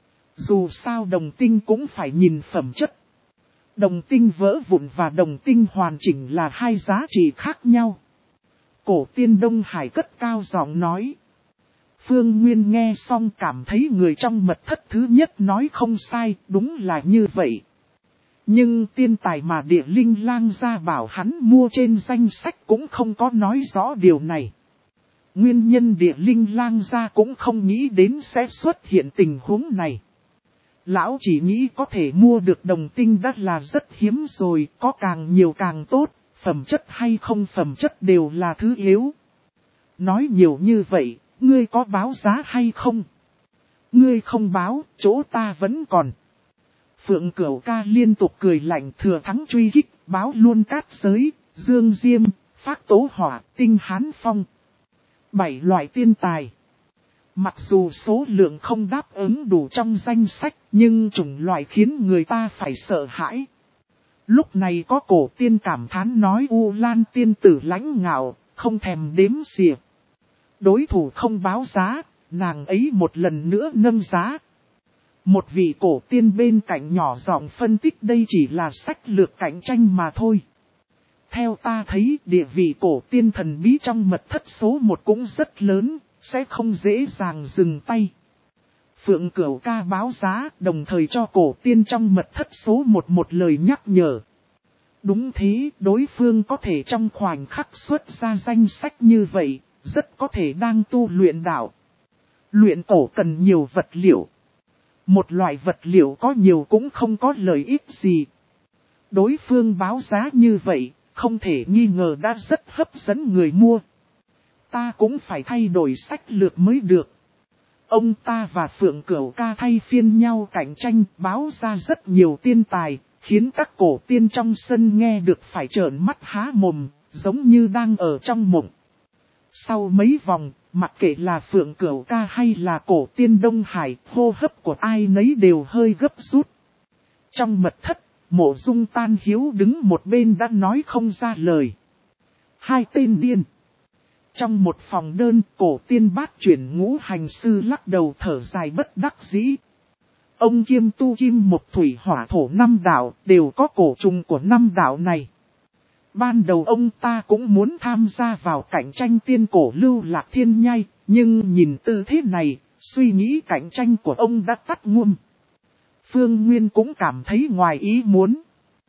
Dù sao đồng tinh cũng phải nhìn phẩm chất. Đồng tinh vỡ vụn và đồng tinh hoàn chỉnh là hai giá trị khác nhau. Cổ tiên Đông Hải cất cao giọng nói. Phương Nguyên nghe xong cảm thấy người trong mật thất thứ nhất nói không sai, đúng là như vậy. Nhưng tiên tài mà địa linh lang ra bảo hắn mua trên danh sách cũng không có nói rõ điều này. Nguyên nhân địa linh lang ra cũng không nghĩ đến sẽ xuất hiện tình huống này. Lão chỉ nghĩ có thể mua được đồng tinh đã là rất hiếm rồi, có càng nhiều càng tốt, phẩm chất hay không phẩm chất đều là thứ yếu. Nói nhiều như vậy, ngươi có báo giá hay không? Ngươi không báo, chỗ ta vẫn còn. Phượng Cửu ca liên tục cười lạnh thừa thắng truy kích, báo luôn cát giới, dương diêm, phác tố hỏa, tinh hán phong. Bảy loại tiên tài. Mặc dù số lượng không đáp ứng đủ trong danh sách, nhưng chủng loại khiến người ta phải sợ hãi. Lúc này có cổ tiên cảm thán nói U Lan tiên tử lãnh ngạo, không thèm đếm xỉa. Đối thủ không báo giá, nàng ấy một lần nữa nâng giá. Một vị cổ tiên bên cạnh nhỏ giọng phân tích đây chỉ là sách lược cạnh tranh mà thôi. Theo ta thấy địa vị cổ tiên thần bí trong mật thất số một cũng rất lớn, sẽ không dễ dàng dừng tay. Phượng Cửu ca báo giá đồng thời cho cổ tiên trong mật thất số một một lời nhắc nhở. Đúng thế, đối phương có thể trong khoảnh khắc xuất ra danh sách như vậy, rất có thể đang tu luyện đạo. Luyện cổ cần nhiều vật liệu. Một loại vật liệu có nhiều cũng không có lợi ích gì. Đối phương báo giá như vậy, không thể nghi ngờ đã rất hấp dẫn người mua. Ta cũng phải thay đổi sách lược mới được. Ông ta và Phượng Cửu ca thay phiên nhau cạnh tranh báo ra rất nhiều tiên tài, khiến các cổ tiên trong sân nghe được phải trợn mắt há mồm, giống như đang ở trong mộng. Sau mấy vòng, mặc kệ là Phượng Cửu ca hay là cổ tiên Đông Hải, hô hấp của ai nấy đều hơi gấp rút. Trong mật thất, Mộ Dung Tan Hiếu đứng một bên đã nói không ra lời. Hai tên điên. Trong một phòng đơn, cổ tiên bát chuyển ngũ hành sư lắc đầu thở dài bất đắc dĩ. Ông kiêm tu kim một thủy hỏa thổ năm đạo, đều có cổ trùng của năm đạo này. Ban đầu ông ta cũng muốn tham gia vào cạnh tranh tiên cổ lưu lạc thiên nhai, nhưng nhìn tư thế này, suy nghĩ cạnh tranh của ông đã tắt ngum. Phương Nguyên cũng cảm thấy ngoài ý muốn.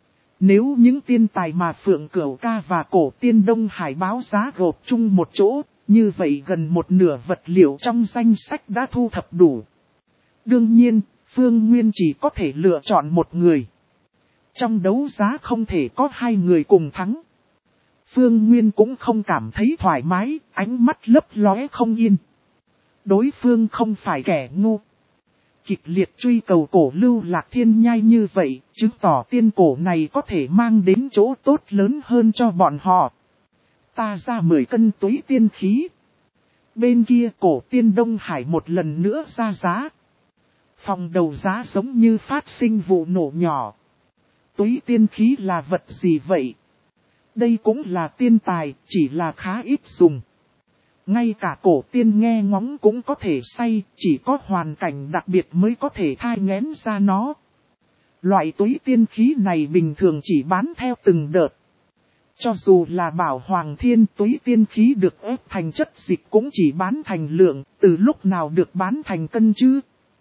Nếu những tiên tài mà Phượng Cửu ca và cổ tiên Đông Hải báo giá gộp chung một chỗ, như vậy gần một nửa vật liệu trong danh sách đã thu thập đủ. Đương nhiên, Phương Nguyên chỉ có thể lựa chọn một người. Trong đấu giá không thể có hai người cùng thắng. Phương Nguyên cũng không cảm thấy thoải mái, ánh mắt lấp lóe không yên. Đối phương không phải kẻ ngu. Kịch liệt truy cầu cổ lưu lạc thiên nhai như vậy, chứng tỏ tiên cổ này có thể mang đến chỗ tốt lớn hơn cho bọn họ. Ta ra mười cân túy tiên khí. Bên kia cổ tiên Đông Hải một lần nữa ra giá. Phòng đầu giá giống như phát sinh vụ nổ nhỏ. Túy tiên khí là vật gì vậy? Đây cũng là tiên tài, chỉ là khá ít dùng. Ngay cả cổ tiên nghe ngóng cũng có thể say, chỉ có hoàn cảnh đặc biệt mới có thể thai nghén ra nó. Loại túy tiên khí này bình thường chỉ bán theo từng đợt. Cho dù là bảo hoàng thiên túy tiên khí được ép thành chất dịch cũng chỉ bán thành lượng, từ lúc nào được bán thành cân chứ?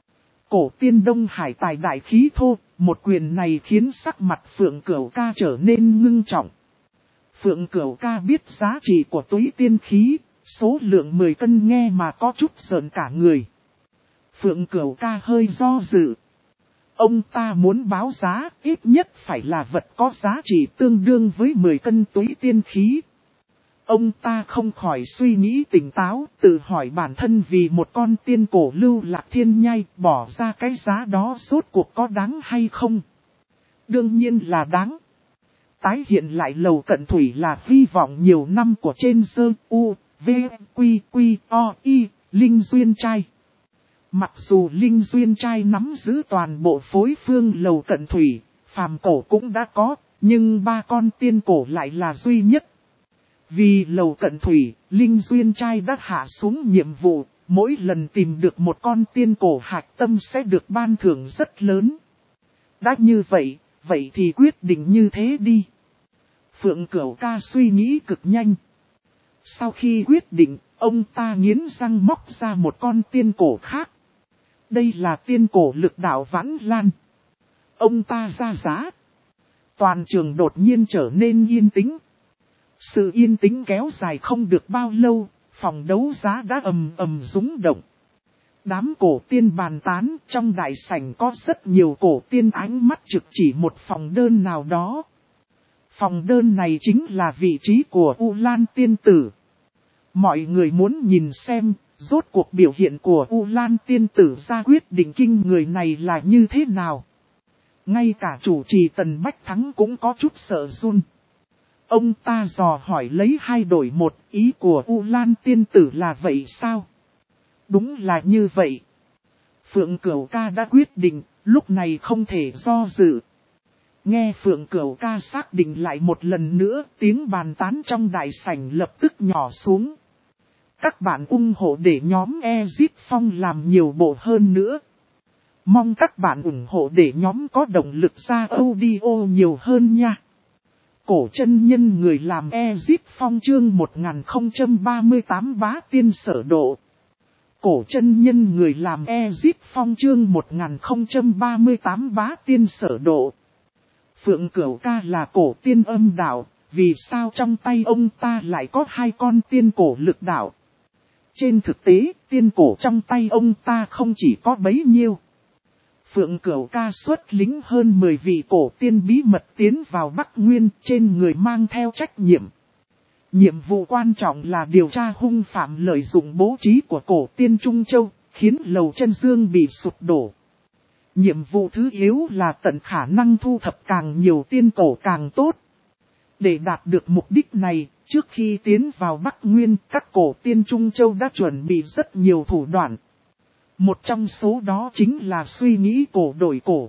Cổ tiên Đông Hải tài đại khí thô, một quyền này khiến sắc mặt Phượng Cửu ca trở nên ngưng trọng. Phượng Cửu ca biết giá trị của túy tiên khí, số lượng mười cân nghe mà có chút sợn cả người. Phượng Cửu ca hơi do dự. Ông ta muốn báo giá, ít nhất phải là vật có giá trị tương đương với mười cân túy tiên khí. Ông ta không khỏi suy nghĩ tỉnh táo, tự hỏi bản thân vì một con tiên cổ lưu lạc thiên nhai, bỏ ra cái giá đó rốt cuộc có đáng hay không? Đương nhiên là đáng. Tái hiện lại lầu cận thủy là hy vọng nhiều năm của trên sơ u, v, quy, quy, o, y, Linh Duyên Trai. Mặc dù Linh Duyên Trai nắm giữ toàn bộ phối phương lầu cận thủy, phàm cổ cũng đã có, nhưng ba con tiên cổ lại là duy nhất. Vì lầu cận thủy, Linh Duyên Trai đã hạ xuống nhiệm vụ, mỗi lần tìm được một con tiên cổ hạch tâm sẽ được ban thưởng rất lớn. Đã như vậy, vậy thì quyết định như thế đi. Phượng Cửu Ca suy nghĩ cực nhanh. Sau khi quyết định, ông ta nghiến răng móc ra một con tiên cổ khác. Đây là tiên cổ lực đạo Vãn Lan. Ông ta ra giá. Toàn trường đột nhiên trở nên yên tĩnh. Sự yên tĩnh kéo dài không được bao lâu, phòng đấu giá đã ầm ầm rúng động. Đám cổ tiên bàn tán, trong đại sảnh có rất nhiều cổ tiên ánh mắt trực chỉ một phòng đơn nào đó. Phòng đơn này chính là vị trí của U Lan tiên tử. Mọi người muốn nhìn xem, rốt cuộc biểu hiện của U Lan tiên tử ra quyết định kinh người này là như thế nào. Ngay cả chủ trì Tần Bách Thắng cũng có chút sợ run. Ông ta dò hỏi lấy hai đổi một, ý của U Lan tiên tử là vậy sao? Đúng là như vậy. Phượng Cửu Ca đã quyết định, lúc này không thể do dự. Nghe Phượng Cửu Ca xác định lại một lần nữa, tiếng bàn tán trong đại sảnh lập tức nhỏ xuống. Các bạn ủng hộ để nhóm Ezip Phong làm nhiều bộ hơn nữa. Mong các bạn ủng hộ để nhóm có động lực ra audio nhiều hơn nha. Cổ chân nhân người làm Ezip Phong chương một nghìn không trăm ba mươi tám bá tiên sở độ. Cổ chân nhân người làm Ezip Phong chương một nghìn không trăm ba mươi tám bá tiên sở độ. Phượng Cửu Ca là cổ tiên âm đạo, vì sao trong tay ông ta lại có hai con tiên cổ lực đạo? Trên thực tế, tiên cổ trong tay ông ta không chỉ có bấy nhiêu. Phượng Cửu Ca xuất lính hơn mười vị cổ tiên bí mật tiến vào Bắc Nguyên, trên người mang theo trách nhiệm. Nhiệm vụ quan trọng là điều tra hung phạm lợi dụng bố trí của cổ tiên Trung Châu, khiến lầu chân dương bị sụp đổ. Nhiệm vụ thứ yếu là tận khả năng thu thập càng nhiều tiên cổ càng tốt. Để đạt được mục đích này, trước khi tiến vào Bắc Nguyên, các cổ tiên Trung Châu đã chuẩn bị rất nhiều thủ đoạn. Một trong số đó chính là suy nghĩ cổ đổi cổ.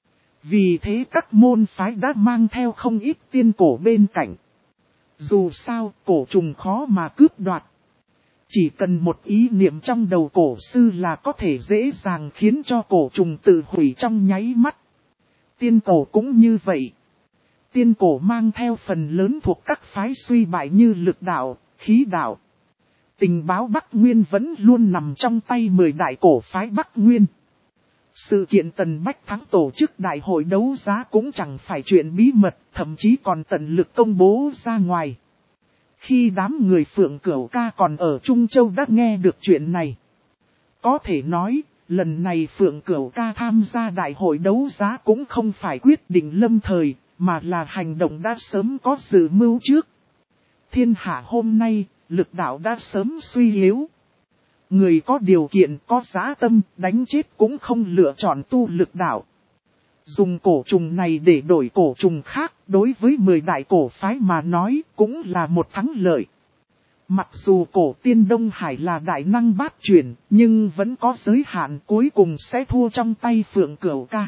Vì thế các môn phái đã mang theo không ít tiên cổ bên cạnh. Dù sao, cổ trùng khó mà cướp đoạt. Chỉ cần một ý niệm trong đầu cổ sư là có thể dễ dàng khiến cho cổ trùng tự hủy trong nháy mắt. Tiên cổ cũng như vậy. Tiên cổ mang theo phần lớn thuộc các phái suy bại như lực đạo, khí đạo. Tình báo Bắc Nguyên vẫn luôn nằm trong tay mười đại cổ phái Bắc Nguyên. Sự kiện Tần Bách Thắng tổ chức đại hội đấu giá cũng chẳng phải chuyện bí mật, thậm chí còn tận lực công bố ra ngoài. Khi đám người Phượng Cửu Ca còn ở Trung Châu đã nghe được chuyện này. Có thể nói, lần này Phượng Cửu Ca tham gia đại hội đấu giá cũng không phải quyết định lâm thời, mà là hành động đã sớm có dự mưu trước. Thiên hạ hôm nay, lực đạo đã sớm suy yếu. Người có điều kiện, có giá tâm, đánh chết cũng không lựa chọn tu lực đạo. Dùng cổ trùng này để đổi cổ trùng khác, đối với mười đại cổ phái mà nói, cũng là một thắng lợi. Mặc dù cổ tiên Đông Hải là đại năng bát chuyển, nhưng vẫn có giới hạn, cuối cùng sẽ thua trong tay Phượng Cửu Ca.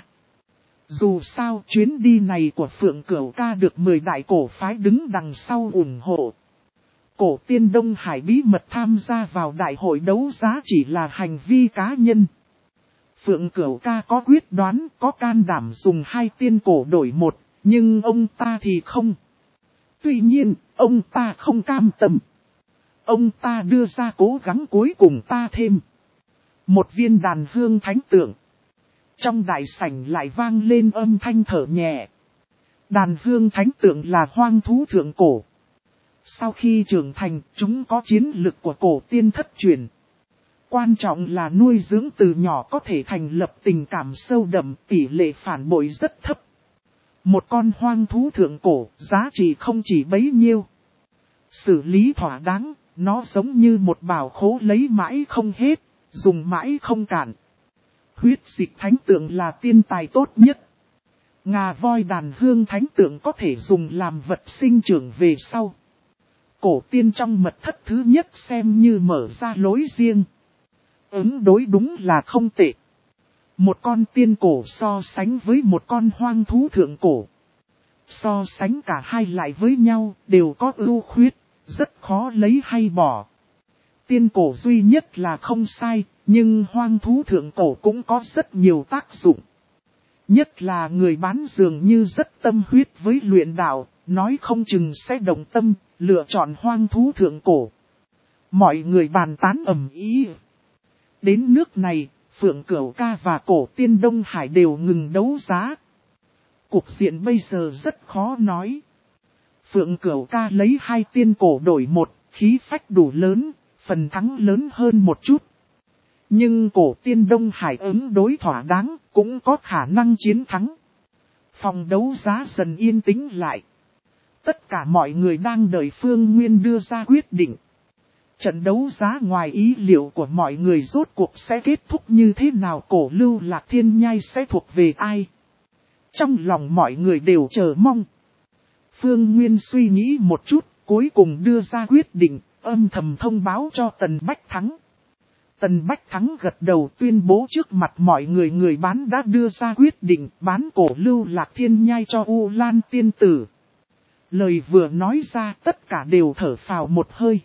Dù sao, chuyến đi này của Phượng Cửu Ca được mười đại cổ phái đứng đằng sau ủng hộ. Cổ tiên Đông Hải bí mật tham gia vào đại hội đấu giá chỉ là hành vi cá nhân. Phượng Cửu Ca có quyết đoán, có can đảm dùng hai tiên cổ đổi một, nhưng ông ta thì không. Tuy nhiên, ông ta không cam tâm. Ông ta đưa ra cố gắng cuối cùng ta thêm một viên đàn hương thánh tượng. Trong đại sảnh lại vang lên âm thanh thở nhẹ. Đàn hương thánh tượng là hoang thú thượng cổ. Sau khi trưởng thành, chúng có chiến lực của cổ tiên thất truyền. Quan trọng là nuôi dưỡng từ nhỏ có thể thành lập tình cảm sâu đậm, tỷ lệ phản bội rất thấp. Một con hoang thú thượng cổ, giá trị không chỉ bấy nhiêu. Xử lý thỏa đáng, nó giống như một bảo khố lấy mãi không hết, dùng mãi không cạn. Huyết dịch thánh tượng là tiên tài tốt nhất. Ngà voi đàn hương thánh tượng có thể dùng làm vật sinh trưởng về sau. Cổ tiên trong mật thất thứ nhất xem như mở ra lối riêng. Ứng đối đúng là không tệ. Một con tiên cổ so sánh với một con hoang thú thượng cổ. So sánh cả hai lại với nhau đều có ưu khuyết, rất khó lấy hay bỏ. Tiên cổ duy nhất là không sai, nhưng hoang thú thượng cổ cũng có rất nhiều tác dụng. Nhất là người bán dường như rất tâm huyết với luyện đạo, nói không chừng sẽ đồng tâm, lựa chọn hoang thú thượng cổ. Mọi người bàn tán ầm ĩ. Đến nước này, Phượng Cửu Ca và Cổ Tiên Đông Hải đều ngừng đấu giá. Cục diện bây giờ rất khó nói. Phượng Cửu Ca lấy hai tiên cổ đổi một, khí phách đủ lớn, phần thắng lớn hơn một chút. Nhưng Cổ Tiên Đông Hải ứng đối thỏa đáng, cũng có khả năng chiến thắng. Phòng đấu giá dần yên tĩnh lại. Tất cả mọi người đang đợi Phương Nguyên đưa ra quyết định. Trận đấu giá ngoài ý liệu của mọi người rốt cuộc sẽ kết thúc như thế nào, Cổ Lưu Lạc Thiên Nhai sẽ thuộc về ai? Trong lòng mọi người đều chờ mong. Phương Nguyên suy nghĩ một chút, cuối cùng đưa ra quyết định, âm thầm thông báo cho Tần Bách Thắng. Tần Bách Thắng gật đầu tuyên bố trước mặt mọi người người bán đã đưa ra quyết định bán Cổ Lưu Lạc Thiên Nhai cho U Lan Tiên Tử. Lời vừa nói ra tất cả đều thở phào một hơi.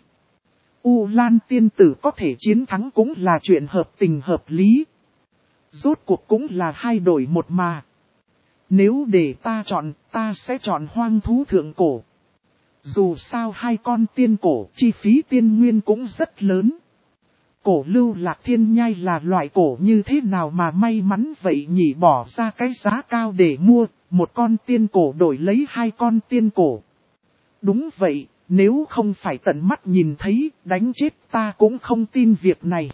U Lan Tiên Tử có thể chiến thắng cũng là chuyện hợp tình hợp lý. Rốt cuộc cũng là hai đổi một mà. Nếu để ta chọn, ta sẽ chọn hoang thú thượng cổ. Dù sao hai con tiên cổ, chi phí tiên nguyên cũng rất lớn. Cổ Lưu Lạc Thiên Nhai là loại cổ như thế nào mà may mắn vậy nhỉ, bỏ ra cái giá cao để mua, một con tiên cổ đổi lấy hai con tiên cổ. Đúng vậy, nếu không phải tận mắt nhìn thấy, đánh chết ta cũng không tin việc này.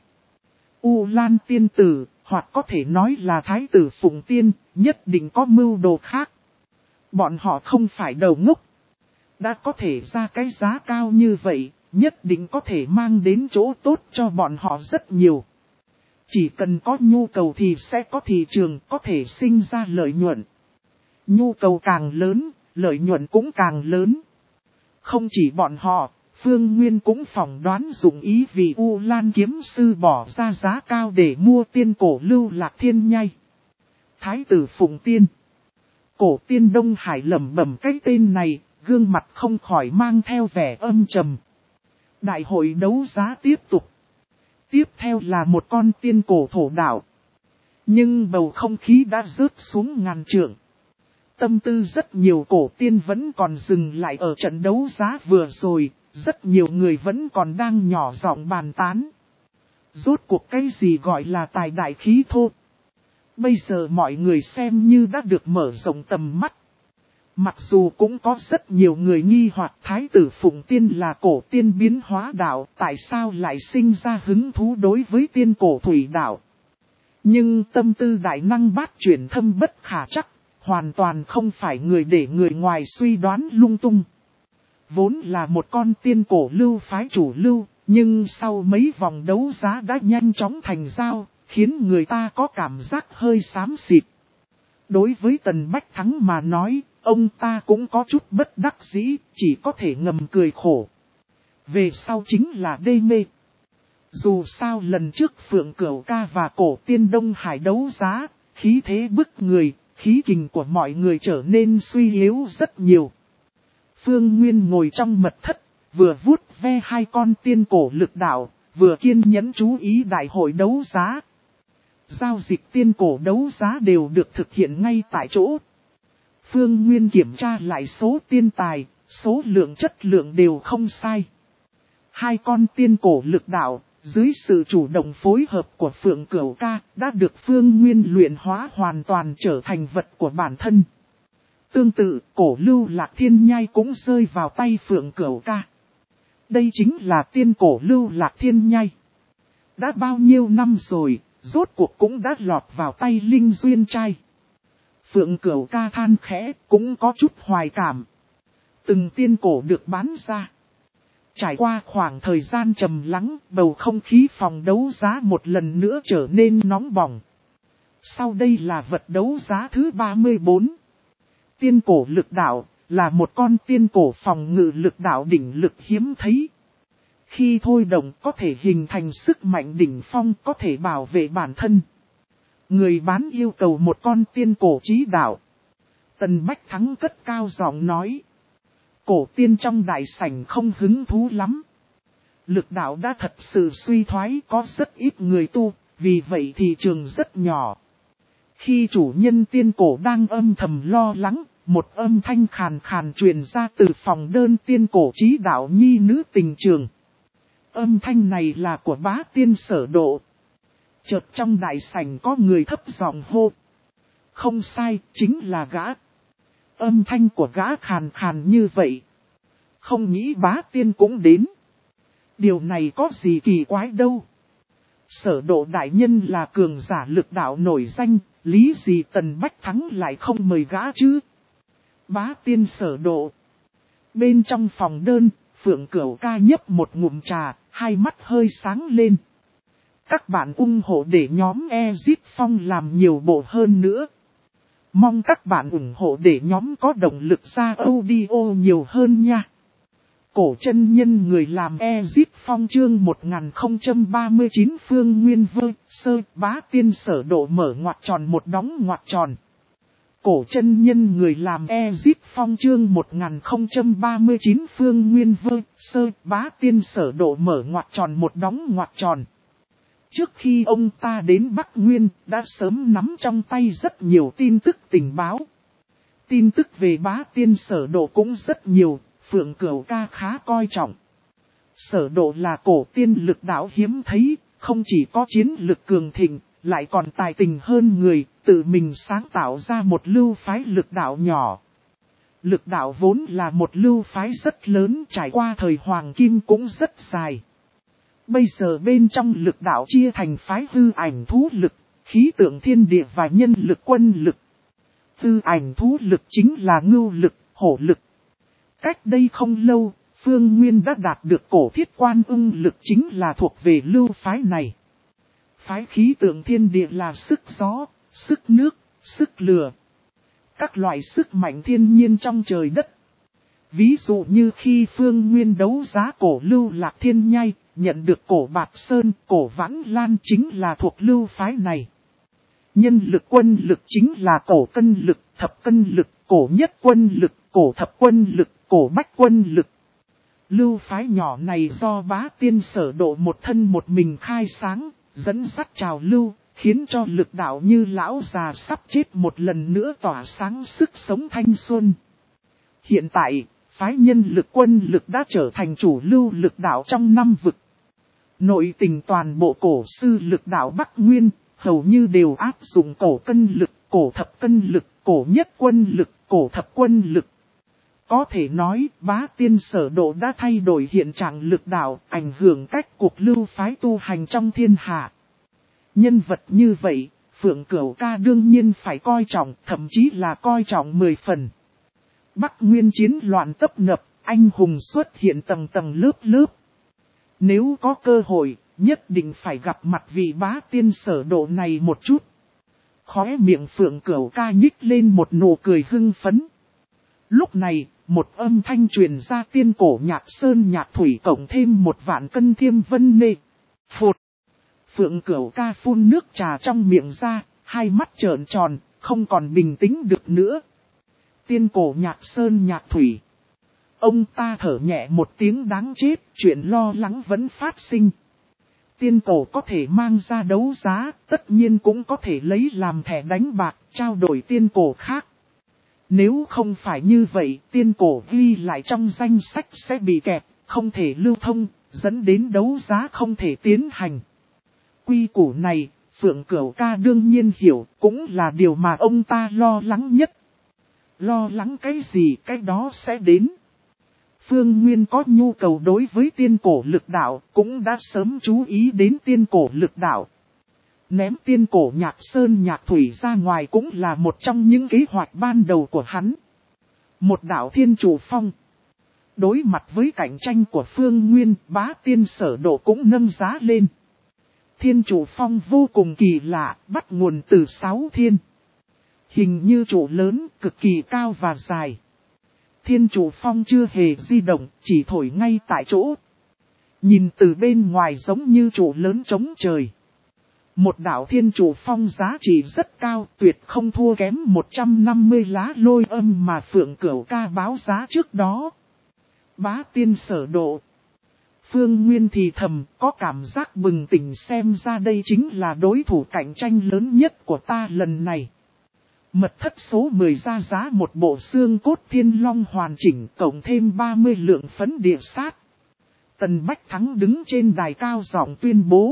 U Lan Tiên Tử, hoặc có thể nói là Thái tử Phụng Tiên, nhất định có mưu đồ khác. Bọn họ không phải đầu ngốc. Đã có thể ra cái giá cao như vậy, nhất định có thể mang đến chỗ tốt cho bọn họ rất nhiều. Chỉ cần có nhu cầu thì sẽ có thị trường, có thể sinh ra lợi nhuận. Nhu cầu càng lớn, lợi nhuận cũng càng lớn. Không chỉ bọn họ, Phương Nguyên cũng phỏng đoán dụng ý vì U Lan Kiếm Sư bỏ ra giá cao để mua tiên cổ Lưu Lạc Thiên Nhai. Thái tử Phụng Tiên. Cổ Tiên Đông Hải lẩm bẩm cái tên này, gương mặt không khỏi mang theo vẻ âm trầm. Đại hội đấu giá tiếp tục. Tiếp theo là một con tiên cổ thổ đạo. Nhưng bầu không khí đã rớt xuống ngàn trượng. Tâm tư rất nhiều cổ tiên vẫn còn dừng lại ở trận đấu giá vừa rồi, rất nhiều người vẫn còn đang nhỏ giọng bàn tán. Rốt cuộc cái gì gọi là tài đại khí thô? Bây giờ mọi người xem như đã được mở rộng tầm mắt. Mặc dù cũng có rất nhiều người nghi hoặc Thái tử Phụng Tiên là cổ tiên biến hóa đạo, tại sao lại sinh ra hứng thú đối với tiên cổ thủy đạo. Nhưng tâm tư đại năng bát chuyển thâm bất khả chắc, hoàn toàn không phải người để người ngoài suy đoán lung tung. Vốn là một con tiên cổ lưu phái chủ lưu, nhưng sau mấy vòng đấu giá đã nhanh chóng thành dao, khiến người ta có cảm giác hơi xám xịt. Đối với Tần Bách Thắng mà nói, ông ta cũng có chút bất đắc dĩ, chỉ có thể ngầm cười khổ. Về sau chính là đê mê. Dù sao lần trước Phượng Cửu Ca và Cổ Tiên Đông Hải đấu giá, khí thế bức người, khí kình của mọi người trở nên suy yếu rất nhiều. Phương Nguyên ngồi trong mật thất, vừa vuốt ve hai con tiên cổ lực đạo, vừa kiên nhẫn chú ý đại hội đấu giá. Giao dịch tiên cổ đấu giá đều được thực hiện ngay tại chỗ. Phương Nguyên kiểm tra lại số tiên tài, số lượng chất lượng đều không sai. Hai con tiên cổ lực đạo, dưới sự chủ động phối hợp của Phượng Cửu Ca, đã được Phương Nguyên luyện hóa hoàn toàn trở thành vật của bản thân. Tương tự, cổ Lưu Lạc Thiên Nhai cũng rơi vào tay Phượng Cửu Ca. Đây chính là tiên cổ Lưu Lạc Thiên Nhai. Đã bao nhiêu năm rồi, rốt cuộc cũng đã lọt vào tay Linh Duyên trai. Phượng Cửu ca than khẽ, cũng có chút hoài cảm. Từng tiên cổ được bán ra. Trải qua khoảng thời gian trầm lắng, bầu không khí phòng đấu giá một lần nữa trở nên nóng bỏng. Sau đây là vật đấu giá thứ ba mươi bốn. Tiên cổ lực đạo, là một con tiên cổ phòng ngự lực đạo đỉnh lực hiếm thấy. Khi thôi động có thể hình thành sức mạnh đỉnh phong, có thể bảo vệ bản thân. Người bán yêu cầu một con tiên cổ chí đạo. Tần Bách Thắng cất cao giọng nói. Cổ tiên trong đại sảnh không hứng thú lắm. Lực đạo đã thật sự suy thoái, có rất ít người tu, vì vậy thị trường rất nhỏ. Khi chủ nhân tiên cổ đang âm thầm lo lắng, một âm thanh khàn khàn truyền ra từ phòng đơn tiên cổ chí đạo nhi nữ tình trường. Âm thanh này là của bá tiên Sở Độ. Chợt trong đại sảnh có người thấp giọng hô. Không sai, chính là gã. Âm thanh của gã khàn khàn như vậy. Không nghĩ bá tiên cũng đến. Điều này có gì kỳ quái đâu. Sở Độ đại nhân là cường giả lực đạo nổi danh, lý gì Tần Bách Thắng lại không mời gã chứ? Bá tiên Sở Độ. Bên trong phòng đơn, Phượng Cửu ca nhấp một ngụm trà, hai mắt hơi sáng lên. Các bạn ủng hộ để nhóm Ezip Phong làm nhiều bộ hơn nữa. Mong các bạn ủng hộ để nhóm có động lực ra audio nhiều hơn nha. Cổ chân nhân người làm Ezip Phong chương một nghìn không trăm ba mươi chín Phương Nguyên Vơ, Sơ, Bá tiên Sở Độ mở ngoặc tròn một đóng ngoặc tròn. Cổ chân nhân người làm Ezip Phong chương một nghìn không trăm ba mươi chín Phương Nguyên Vơ, Sơ, Bá tiên Sở Độ mở ngoặc tròn một đóng ngoặc tròn. Trước khi ông ta đến Bắc Nguyên, đã sớm nắm trong tay rất nhiều tin tức tình báo. Tin tức về Bá tiên Sở Độ cũng rất nhiều, Phượng Cửu ca khá coi trọng. Sở Độ là cổ tiên lực đạo hiếm thấy, không chỉ có chiến lực cường thịnh, lại còn tài tình hơn người, tự mình sáng tạo ra một lưu phái lực đạo nhỏ. Lực đạo vốn là một lưu phái rất lớn, trải qua thời Hoàng Kim cũng rất dài. Bây giờ bên trong lực đạo chia thành phái hư ảnh thú lực, khí tượng thiên địa và nhân lực quân lực. Hư ảnh thú lực chính là ngưu lực, hổ lực. Cách đây không lâu, Phương Nguyên đã đạt được cổ thiết quan ưng lực chính là thuộc về lưu phái này. Phái khí tượng thiên địa là sức gió, sức nước, sức lửa. Các loại sức mạnh thiên nhiên trong trời đất. Ví dụ như khi Phương Nguyên đấu giá cổ lưu lạc thiên nhai, nhận được cổ bạc sơn, cổ vãn lan chính là thuộc lưu phái này. Nhân lực quân lực chính là cổ cân lực, thập cân lực, cổ nhất quân lực, cổ thập quân lực, cổ bách quân lực. Lưu phái nhỏ này do Bá tiên Sở Độ một thân một mình khai sáng, dẫn dắt trào lưu, khiến cho lực đạo như lão già sắp chết một lần nữa tỏa sáng sức sống thanh xuân. Hiện tại, phái nhân lực quân lực đã trở thành chủ lưu lực đạo trong năm vực. Nội tình toàn bộ cổ sư lực đạo Bắc Nguyên, hầu như đều áp dụng cổ cân lực, cổ thập cân lực, cổ nhất quân lực, cổ thập quân lực. Có thể nói, Bá tiên Sở Độ đã thay đổi hiện trạng lực đạo, ảnh hưởng cách cuộc lưu phái tu hành trong thiên hạ. Nhân vật như vậy, Phượng Cửu ca đương nhiên phải coi trọng, thậm chí là coi trọng mười phần. Bắc Nguyên chiến loạn tấp nập, anh hùng xuất hiện tầng tầng lớp lớp. Nếu có cơ hội, nhất định phải gặp mặt vị Bá tiên Sở Độ này một chút. Khóe miệng Phượng Cửu ca nhích lên một nụ cười hưng phấn. Lúc này, một âm thanh truyền ra tiên cổ nhạc sơn nhạc thủy cộng thêm một vạn cân thiêm vân nê. Phụt! Phượng Cửu ca phun nước trà trong miệng ra, hai mắt trợn tròn, không còn bình tĩnh được nữa. Tiên cổ nhạc sơn nhạc thủy. Ông ta thở nhẹ một tiếng đáng chết, chuyện lo lắng vẫn phát sinh. Tiên cổ có thể mang ra đấu giá, tất nhiên cũng có thể lấy làm thẻ đánh bạc, trao đổi tiên cổ khác. Nếu không phải như vậy, tiên cổ ghi lại trong danh sách sẽ bị kẹp, không thể lưu thông, dẫn đến đấu giá không thể tiến hành. Quy củ này, Phượng Cửu ca đương nhiên hiểu, cũng là điều mà ông ta lo lắng nhất. Lo lắng cái gì cái đó sẽ đến. Phương Nguyên có nhu cầu đối với tiên cổ lực đạo, cũng đã sớm chú ý đến tiên cổ lực đạo. Ném tiên cổ nhạc sơn nhạc thủy ra ngoài cũng là một trong những kế hoạch ban đầu của hắn. Một đạo thiên chủ phong. Đối mặt với cạnh tranh của Phương Nguyên, Bá Tiên Sở Độ cũng nâng giá lên. Thiên chủ phong vô cùng kỳ lạ, bắt nguồn từ sáu thiên. Hình như trụ lớn, cực kỳ cao và dài. Thiên chủ phong chưa hề di động, chỉ thổi ngay tại chỗ. Nhìn từ bên ngoài giống như trụ lớn trống trời. Một đạo thiên chủ phong giá trị rất cao, tuyệt không thua kém một trăm năm mươi lá lôi âm mà Phượng Cửu ca báo giá trước đó. Bá Tiên Sở Độ. Phương Nguyên thì thầm, có cảm giác bừng tỉnh, xem ra đây chính là đối thủ cạnh tranh lớn nhất của ta lần này. Mật thất số mười ra giá một bộ xương cốt thiên long hoàn chỉnh, cộng thêm ba mươi lượng phấn địa sát. Tần Bách Thắng đứng trên đài cao giọng tuyên bố.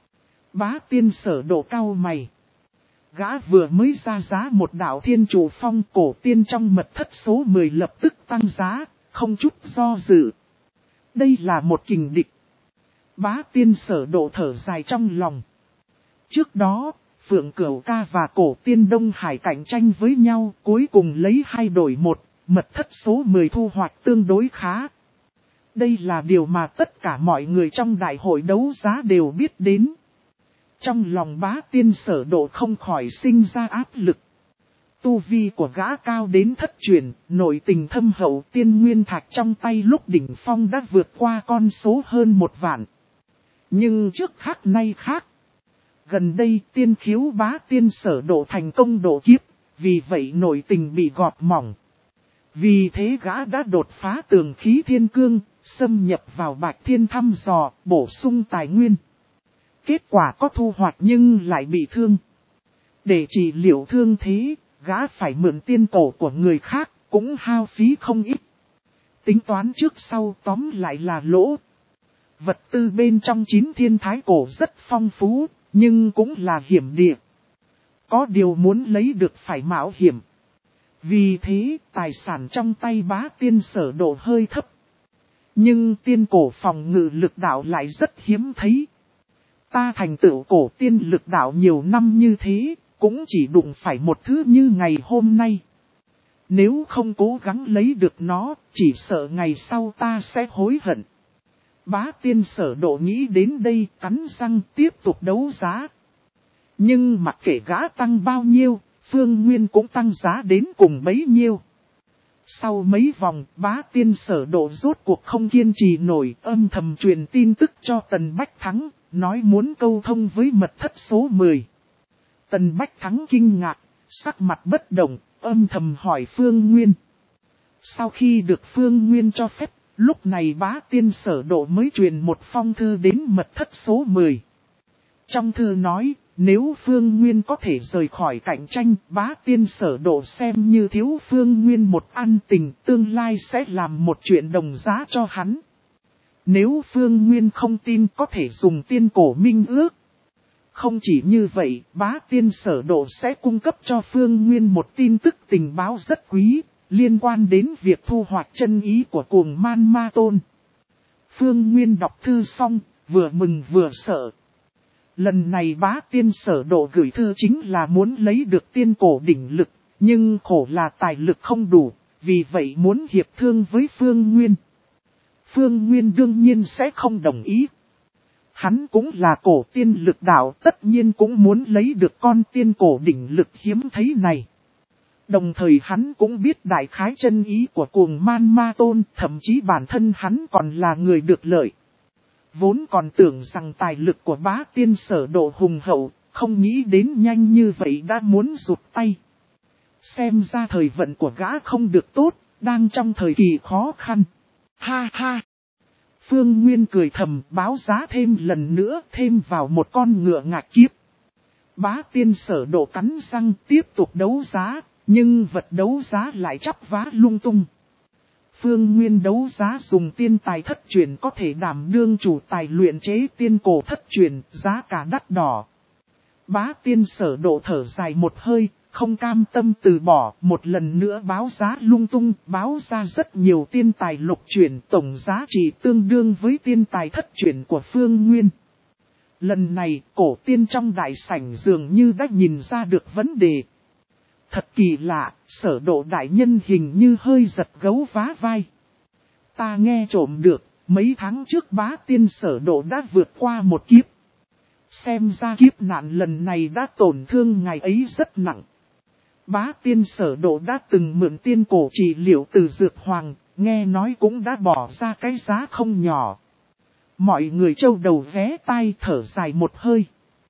Bá Tiên Sở Độ cao mày. Gã vừa mới ra giá một đạo thiên chủ phong, cổ tiên trong mật thất số mười lập tức tăng giá, không chút do dự. Đây là một kình địch. Bá Tiên Sở Độ thở dài trong lòng. Trước đó, Phượng Cửu ca và cổ tiên Đông Hải cạnh tranh với nhau, cuối cùng lấy hai đổi một, mật thất số mười thu hoạch tương đối khá. Đây là điều mà tất cả mọi người trong đại hội đấu giá đều biết đến. Trong lòng Bá Tiên Sở Độ không khỏi sinh ra áp lực. Tu vi của gã cao đến thất truyền, nội tình thâm hậu, tiên nguyên thạch trong tay lúc đỉnh phong đã vượt qua con số hơn một vạn. Nhưng trước khác nay khác. Gần đây tiên khiếu Bá Tiên Sở Độ thành công độ kiếp, vì vậy nội tình bị gọt mỏng. Vì thế gã đã đột phá tường khí thiên cương, xâm nhập vào Bạch Thiên thăm dò, bổ sung tài nguyên. Kết quả có thu hoạch nhưng lại bị thương. Để trị liệu thương thế, gã phải mượn tiên cổ của người khác, cũng hao phí không ít. Tính toán trước sau tóm lại là lỗ. Vật tư bên trong chín thiên thái cổ rất phong phú, nhưng cũng là hiểm địa. Có điều muốn lấy được phải mạo hiểm. Vì thế, tài sản trong tay Bá Tiên Sở Độ hơi thấp. Nhưng tiên cổ phòng ngự lực đạo lại rất hiếm thấy. Ta thành tựu cổ tiên lực đạo nhiều năm như thế, cũng chỉ đụng phải một thứ như ngày hôm nay. Nếu không cố gắng lấy được nó, chỉ sợ ngày sau ta sẽ hối hận. Bá Tiên Sở Độ nghĩ đến đây, cắn răng tiếp tục đấu giá. Nhưng mặc kệ gã tăng bao nhiêu, Phương Nguyên cũng tăng giá đến cùng bấy nhiêu. Sau mấy vòng, Bá Tiên Sở Độ rốt cuộc không kiên trì nổi, âm thầm truyền tin tức cho Tần Bách Thắng, nói muốn câu thông với mật thất số mười. Tần Bách Thắng kinh ngạc, sắc mặt bất động, âm thầm hỏi Phương Nguyên. Sau khi được Phương Nguyên cho phép, lúc này Bá Tiên Sở Độ mới truyền một phong thư đến mật thất số mười. Trong thư nói, nếu Phương Nguyên có thể rời khỏi cạnh tranh, Bá Tiên Sở Độ xem như thiếu Phương Nguyên một ân tình, tương lai sẽ làm một chuyện đồng giá cho hắn. Nếu Phương Nguyên không tin có thể dùng tiên cổ minh ước. Không chỉ như vậy, Bá Tiên Sở Độ sẽ cung cấp cho Phương Nguyên một tin tức tình báo rất quý, liên quan đến việc thu hoạch chân ý của cuồng man ma tôn. Phương Nguyên đọc thư xong, vừa mừng vừa sợ. Lần này Bá Tiên Sở Độ gửi thư chính là muốn lấy được tiên cổ đỉnh lực, nhưng khổ là tài lực không đủ, vì vậy muốn hiệp thương với Phương Nguyên. Phương Nguyên đương nhiên sẽ không đồng ý. Hắn cũng là cổ tiên lực đạo, tất nhiên cũng muốn lấy được con tiên cổ đỉnh lực hiếm thấy này. Đồng thời hắn cũng biết đại khái chân ý của cuồng man ma tôn, thậm chí bản thân hắn còn là người được lợi. Vốn còn tưởng rằng tài lực của Bá Tiên Sở Độ hùng hậu, không nghĩ đến nhanh như vậy đã muốn rụt tay. Xem ra thời vận của gã không được tốt, đang trong thời kỳ khó khăn. Ha ha! Phương Nguyên cười thầm, báo giá thêm lần nữa, thêm vào một con ngựa ngạc kiếp. Bá Tiên Sở Độ cắn răng tiếp tục đấu giá, nhưng vật đấu giá lại chắp vá lung tung. Phương Nguyên đấu giá dùng tiên tài thất truyền có thể đảm đương chủ tài luyện chế tiên cổ thất truyền, giá cả đắt đỏ. Bá Tiên Sở Độ thở dài một hơi, không cam tâm từ bỏ, một lần nữa báo giá lung tung, báo ra rất nhiều tiên tài lục chuyển, tổng giá trị tương đương với tiên tài thất chuyển của Phương Nguyên. Lần này, cổ tiên trong đại sảnh dường như đã nhìn ra được vấn đề. Thật kỳ lạ, Sở Độ đại nhân hình như hơi giật gấu vá vai. Ta nghe trộm được, mấy tháng trước bá tiên Sở Độ đã vượt qua một kiếp. Xem ra kiếp nạn lần này đã tổn thương ngài ấy rất nặng. Bá tiên Sở Độ đã từng mượn tiên cổ trị liệu từ Dược Hoàng, nghe nói cũng đã bỏ ra cái giá không nhỏ. Mọi người trâu đầu vé tai thở dài một hơi.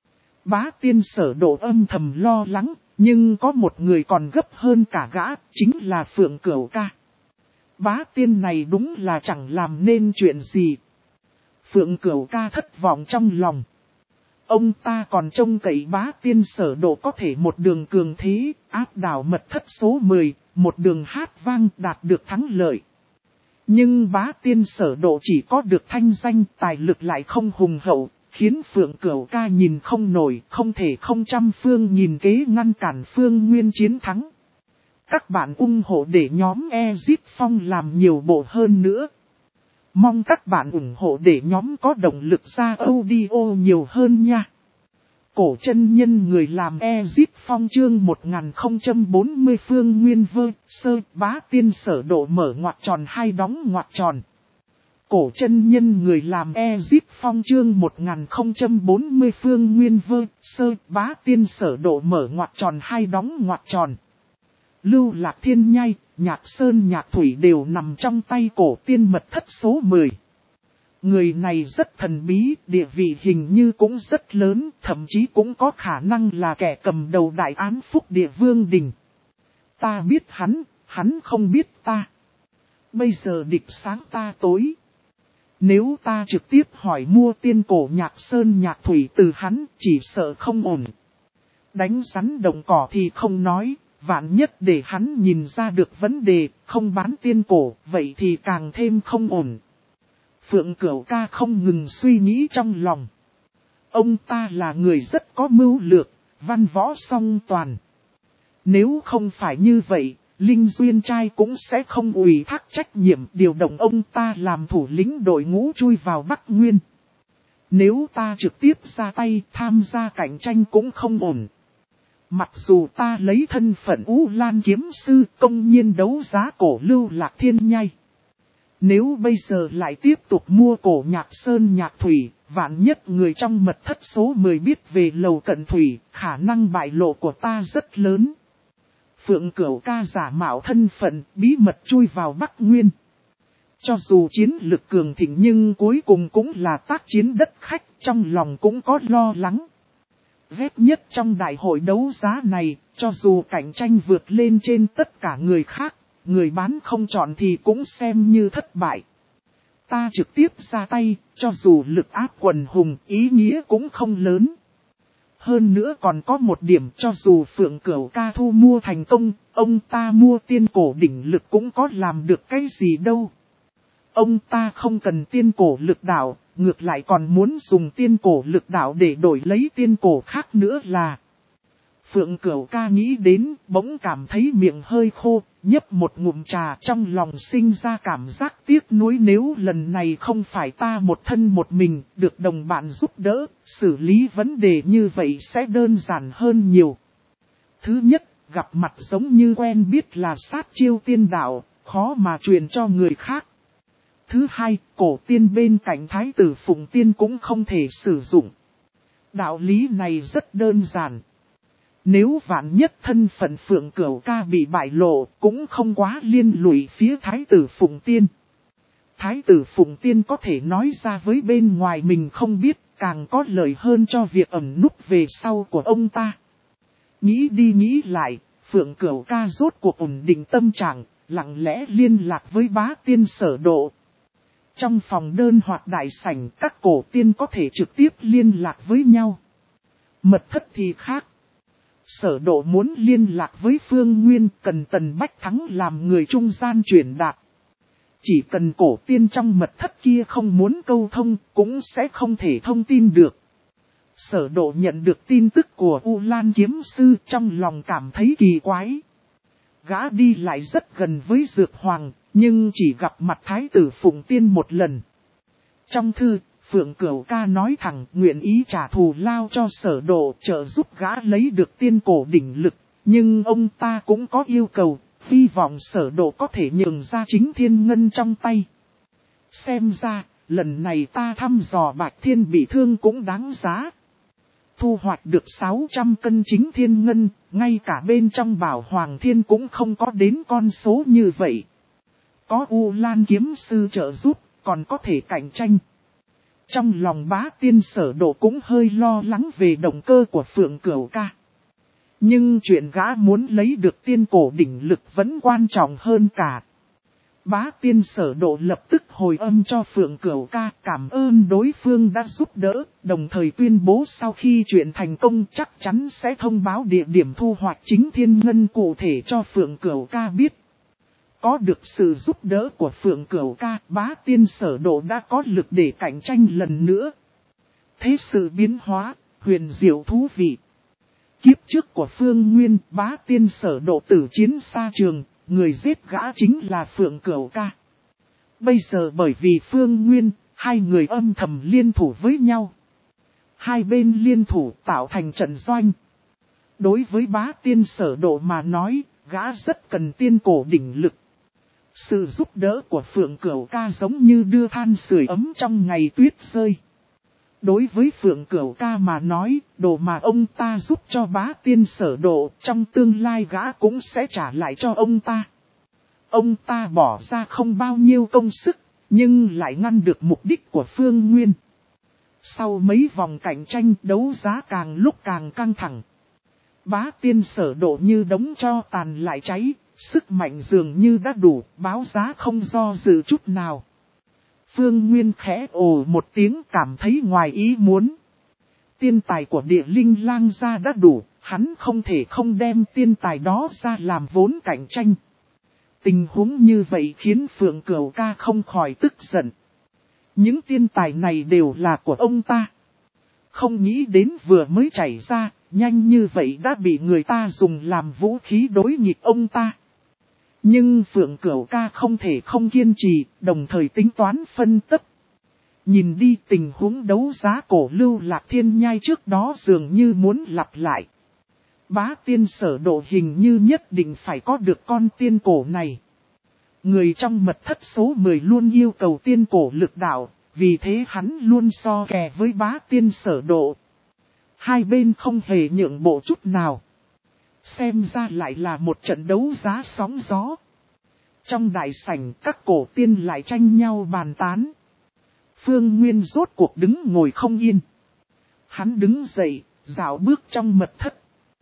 Bá tiên Sở Độ âm thầm lo lắng, nhưng có một người còn gấp hơn cả gã, chính là Phượng Cửu Ca. Bá tiên này đúng là chẳng làm nên chuyện gì. Phượng Cửu Ca thất vọng trong lòng. Ông ta còn trông cậy bá tiên Sở Độ có thể một đường cường thế, áp đảo mật thất số mười, một đường hát vang đạt được thắng lợi. Nhưng bá tiên Sở Độ chỉ có được thanh danh, tài lực lại không hùng hậu, khiến Phượng Cửu Ca nhìn không nổi, không thể không trăm phương nhìn kế ngăn cản Phương Nguyên chiến thắng. Các bạn ủng hộ để nhóm Ezip Phong làm nhiều bộ hơn nữa. Mong các bạn ủng hộ để nhóm có động lực ra audio nhiều hơn nha. Cổ chân nhân người làm Ezip Phong chương một nghìn không trăm bốn mươi Phương Nguyên vơ, sơ, bá tiên Sở Độ mở ngoặc tròn hai đóng ngoặc tròn. Cổ chân nhân người làm Ezip Phong chương một nghìn không trăm bốn mươi Phương Nguyên vơ, sơ, bá tiên Sở Độ mở ngoặc tròn hai đóng ngoặc tròn. Lưu Lạc Thiên Nhai, Nhạc Sơn Nhạc Thủy đều nằm trong tay cổ tiên mật thất số mười. Người này rất thần bí, địa vị hình như cũng rất lớn, thậm chí cũng có khả năng là kẻ cầm đầu đại án Phúc Địa Vương Đình. Ta biết hắn, hắn không biết ta. Bây giờ địch sáng ta tối. Nếu ta trực tiếp hỏi mua tiên cổ Nhạc Sơn Nhạc Thủy từ hắn, chỉ sợ không ổn. Đánh rắn đồng cỏ thì không nói. Vạn nhất để hắn nhìn ra được vấn đề, không bán tiên cổ, vậy thì càng thêm không ổn. Phượng Cửu Ca không ngừng suy nghĩ trong lòng. Ông ta là người rất có mưu lược, văn võ song toàn. Nếu không phải như vậy, Linh Duyên Trai cũng sẽ không ủy thác trách nhiệm điều động ông ta làm thủ lĩnh đội ngũ chui vào Bắc Nguyên. Nếu ta trực tiếp ra tay tham gia cạnh tranh cũng không ổn. Mặc dù ta lấy thân phận U Lan kiếm sư công nhiên đấu giá cổ Lưu Lạc Thiên Nhai. Nếu bây giờ lại tiếp tục mua cổ Nhạc Sơn Nhạc Thủy, vạn nhất người trong mật thất số mười biết về Lầu Cận Thủy, khả năng bại lộ của ta rất lớn. Phượng Cửu Ca giả mạo thân phận, bí mật chui vào Bắc Nguyên. Cho dù chiến lực cường thịnh nhưng cuối cùng cũng là tác chiến đất khách, trong lòng cũng có lo lắng. Ghét nhất trong đại hội đấu giá này, cho dù cạnh tranh vượt lên trên tất cả người khác, người bán không chọn thì cũng xem như thất bại. Ta trực tiếp ra tay, cho dù lực áp quần hùng, ý nghĩa cũng không lớn. Hơn nữa còn có một điểm, cho dù Phượng Cửu Ca thu mua thành công, ông ta mua tiên cổ đỉnh lực cũng có làm được cái gì đâu. Ông ta không cần tiên cổ lực đạo, ngược lại còn muốn dùng tiên cổ lực đạo để đổi lấy tiên cổ khác nữa là. Phượng Cửu Ca nghĩ đến, bỗng cảm thấy miệng hơi khô, nhấp một ngụm trà trong lòng sinh ra cảm giác tiếc nuối nếu lần này không phải ta một thân một mình, được đồng bạn giúp đỡ, xử lý vấn đề như vậy sẽ đơn giản hơn nhiều. Thứ nhất, gặp mặt giống như quen biết là sát chiêu tiên đạo, khó mà truyền cho người khác. Thứ hai, cổ tiên bên cạnh thái tử Phụng Tiên cũng không thể sử dụng. Đạo lý này rất đơn giản. Nếu vạn nhất thân phận Phượng Cửu Ca bị bại lộ, cũng không quá liên lụy phía thái tử Phụng Tiên. Thái tử Phụng Tiên có thể nói ra với bên ngoài mình không biết, càng có lợi hơn cho việc ẩn núp về sau của ông ta. Nghĩ đi nghĩ lại, Phượng Cửu Ca rốt cuộc ổn định tâm trạng, lặng lẽ liên lạc với bá tiên Sở Độ. Trong phòng đơn hoặc đại sảnh, các cổ tiên có thể trực tiếp liên lạc với nhau. Mật thất thì khác. Sở Độ muốn liên lạc với Phương Nguyên, cần Tần Bách Thắng làm người trung gian truyền đạt. Chỉ cần cổ tiên trong mật thất kia không muốn câu thông, cũng sẽ không thể thông tin được. Sở Độ nhận được tin tức của U Lan kiếm sư trong lòng cảm thấy kỳ quái. Gã đi lại rất gần với Dược Hoàng, nhưng chỉ gặp mặt Thái tử Phụng Tiên một lần. Trong thư, Phượng Cửu Ca nói thẳng nguyện ý trả thù lao cho Sở Độ trợ giúp gã lấy được tiên cổ đỉnh lực. Nhưng ông ta cũng có yêu cầu, hy vọng Sở Độ có thể nhường ra chính thiên ngân trong tay. Xem ra, lần này ta thăm dò Bạch Thiên bị thương cũng đáng giá. Thu hoạch được sáu trăm cân chính thiên ngân, ngay cả bên trong Bảo Hoàng Thiên cũng không có đến con số như vậy. Có U Lan kiếm sư trợ giúp, còn có thể cạnh tranh. Trong lòng Bá Tiên Sở Độ cũng hơi lo lắng về động cơ của Phượng Cửu Ca. Nhưng chuyện gã muốn lấy được tiên cổ đỉnh lực vẫn quan trọng hơn cả. Bá Tiên Sở Độ lập tức hồi âm cho Phượng Cửu Ca cảm ơn đối phương đã giúp đỡ, đồng thời tuyên bố sau khi chuyện thành công chắc chắn sẽ thông báo địa điểm thu hoạch chính thiên ngân cụ thể cho Phượng Cửu Ca biết. Có được sự giúp đỡ của Phượng Cửu Ca, Bá Tiên Sở Độ đã có lực để cạnh tranh lần nữa. Thế sự biến hóa, huyền diệu thú vị. Kiếp trước của Phương Nguyên, Bá Tiên Sở Độ tử chiến xa trường, người giết gã chính là Phượng Cửu Ca. Bây giờ bởi vì Phương Nguyên, hai người âm thầm liên thủ với nhau. Hai bên liên thủ tạo thành trận doanh. Đối với Bá Tiên Sở Độ mà nói, gã rất cần tiên cổ đỉnh lực. Sự giúp đỡ của Phượng Cửu Ca giống như đưa than sưởi ấm trong ngày tuyết rơi. Đối với Phượng Cửu Ca mà nói, đồ mà ông ta giúp cho Bá Tiên Sở Độ, trong tương lai gã cũng sẽ trả lại cho ông ta. Ông ta bỏ ra không bao nhiêu công sức, nhưng lại ngăn được mục đích của Phương Nguyên. Sau mấy vòng cạnh tranh, đấu giá càng lúc càng căng thẳng. Bá Tiên Sở Độ như đống tro tàn lại cháy, sức mạnh dường như đã đủ, báo giá không do dự chút nào. Phương Nguyên khẽ ồ một tiếng cảm thấy ngoài ý muốn. Tiên tài của Địa Linh Lang gia đã đủ, hắn không thể không đem tiên tài đó ra làm vốn cạnh tranh. Tình huống như vậy khiến Phượng Cửu Ca không khỏi tức giận. Những tiên tài này đều là của ông ta. Không nghĩ đến vừa mới chảy ra, nhanh như vậy đã bị người ta dùng làm vũ khí đối nghịch ông ta. Nhưng Phượng Cửu Ca không thể không kiên trì, đồng thời tính toán phân tích. Nhìn đi tình huống đấu giá cổ Lưu Lạc Thiên Nhai trước đó dường như muốn lặp lại. Bá Tiên Sở Độ hình như nhất định phải có được con tiên cổ này. Người trong mật thất số mười luôn yêu cầu tiên cổ lực đạo, vì thế hắn luôn so kè với Bá Tiên Sở Độ. Hai bên không hề nhượng bộ chút nào. Xem ra lại là một trận đấu giá sóng gió. Trong đại sảnh các cổ tiên lại tranh nhau bàn tán. Phương Nguyên rốt cuộc đứng ngồi không yên. Hắn đứng dậy, dạo bước trong mật thất.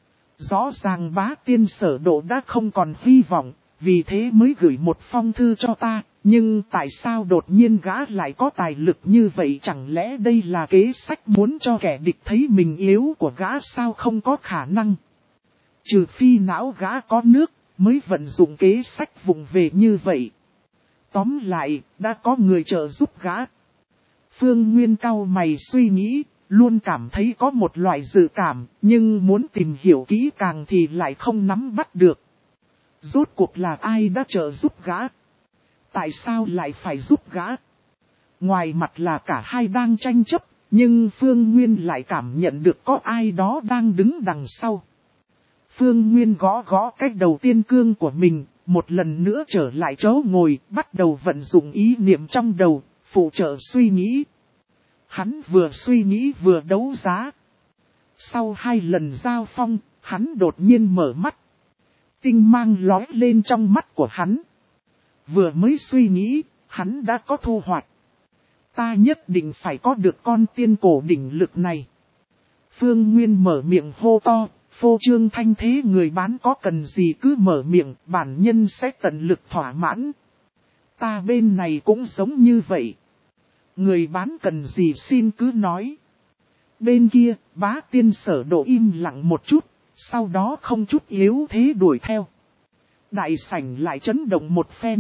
Rõ ràng Bá Tiên Sở Độ đã không còn hy vọng, vì thế mới gửi một phong thư cho ta. Nhưng tại sao đột nhiên gã lại có tài lực như vậy, chẳng lẽ đây là kế sách muốn cho kẻ địch thấy mình yếu của gã sao? Không có khả năng. Trừ phi não gã có nước, mới vận dụng kế sách vụng về như vậy. Tóm lại, đã có người trợ giúp gã. Phương Nguyên cau mày suy nghĩ, luôn cảm thấy có một loại dự cảm, nhưng muốn tìm hiểu kỹ càng thì lại không nắm bắt được. Rốt cuộc là ai đã trợ giúp gã? Tại sao lại phải giúp gã? Ngoài mặt là cả hai đang tranh chấp, nhưng Phương Nguyên lại cảm nhận được có ai đó đang đứng đằng sau. Phương Nguyên gõ gõ cách đầu tiên cương của mình, một lần nữa trở lại chỗ ngồi, bắt đầu vận dụng ý niệm trong đầu, phụ trợ suy nghĩ. Hắn vừa suy nghĩ vừa đấu giá. Sau hai lần giao phong, hắn đột nhiên mở mắt. Tinh mang lóe lên trong mắt của hắn. Vừa mới suy nghĩ, hắn đã có thu hoạch. Ta nhất định phải có được con tiên cổ đỉnh lực này. Phương Nguyên mở miệng hô to, phô trương thanh thế người bán có cần gì cứ mở miệng, bản nhân sẽ tận lực thỏa mãn. Ta bên này cũng giống như vậy. Người bán cần gì xin cứ nói. Bên kia, Bá Tiên Sở Độ im lặng một chút, sau đó không chút yếu thế đuổi theo. Đại sảnh lại chấn động một phen.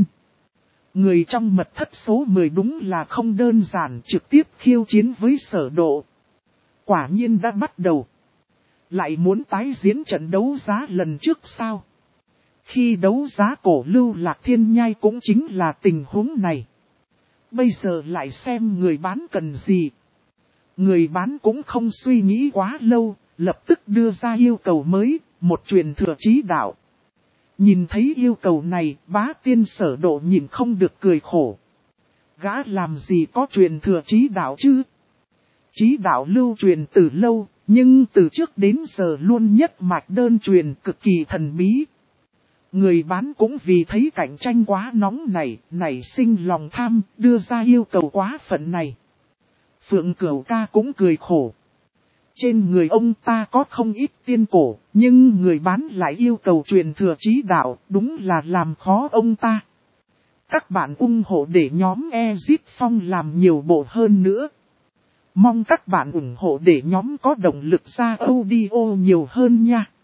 Người trong mật thất số mười đúng là không đơn giản, trực tiếp khiêu chiến với Sở Độ. Quả nhiên đã bắt đầu. Lại muốn tái diễn trận đấu giá lần trước sao? Khi đấu giá cổ lưu Lạc Thiên Nhai cũng chính là tình huống này. Bây giờ lại xem người bán cần gì. Người bán cũng không suy nghĩ quá lâu, lập tức đưa ra yêu cầu mới, một truyền thừa trí đạo. Nhìn thấy yêu cầu này, Bá Tiên Sở Độ nhìn không được cười khổ. Gã làm gì có truyền thừa trí đạo chứ? Trí đạo lưu truyền từ lâu, nhưng từ trước đến giờ luôn nhất mạch đơn truyền cực kỳ thần bí. Người bán cũng vì thấy cạnh tranh quá nóng này, nảy sinh lòng tham, đưa ra yêu cầu quá phận này. Phượng Cửu Ca cũng cười khổ. Trên người ông ta có không ít tiên cổ, nhưng người bán lại yêu cầu truyền thừa trí đạo, đúng là làm khó ông ta. Các bạn ủng hộ để nhóm Exit Phong làm nhiều bộ hơn nữa. Mong các bạn ủng hộ để nhóm có động lực ra audio nhiều hơn nha.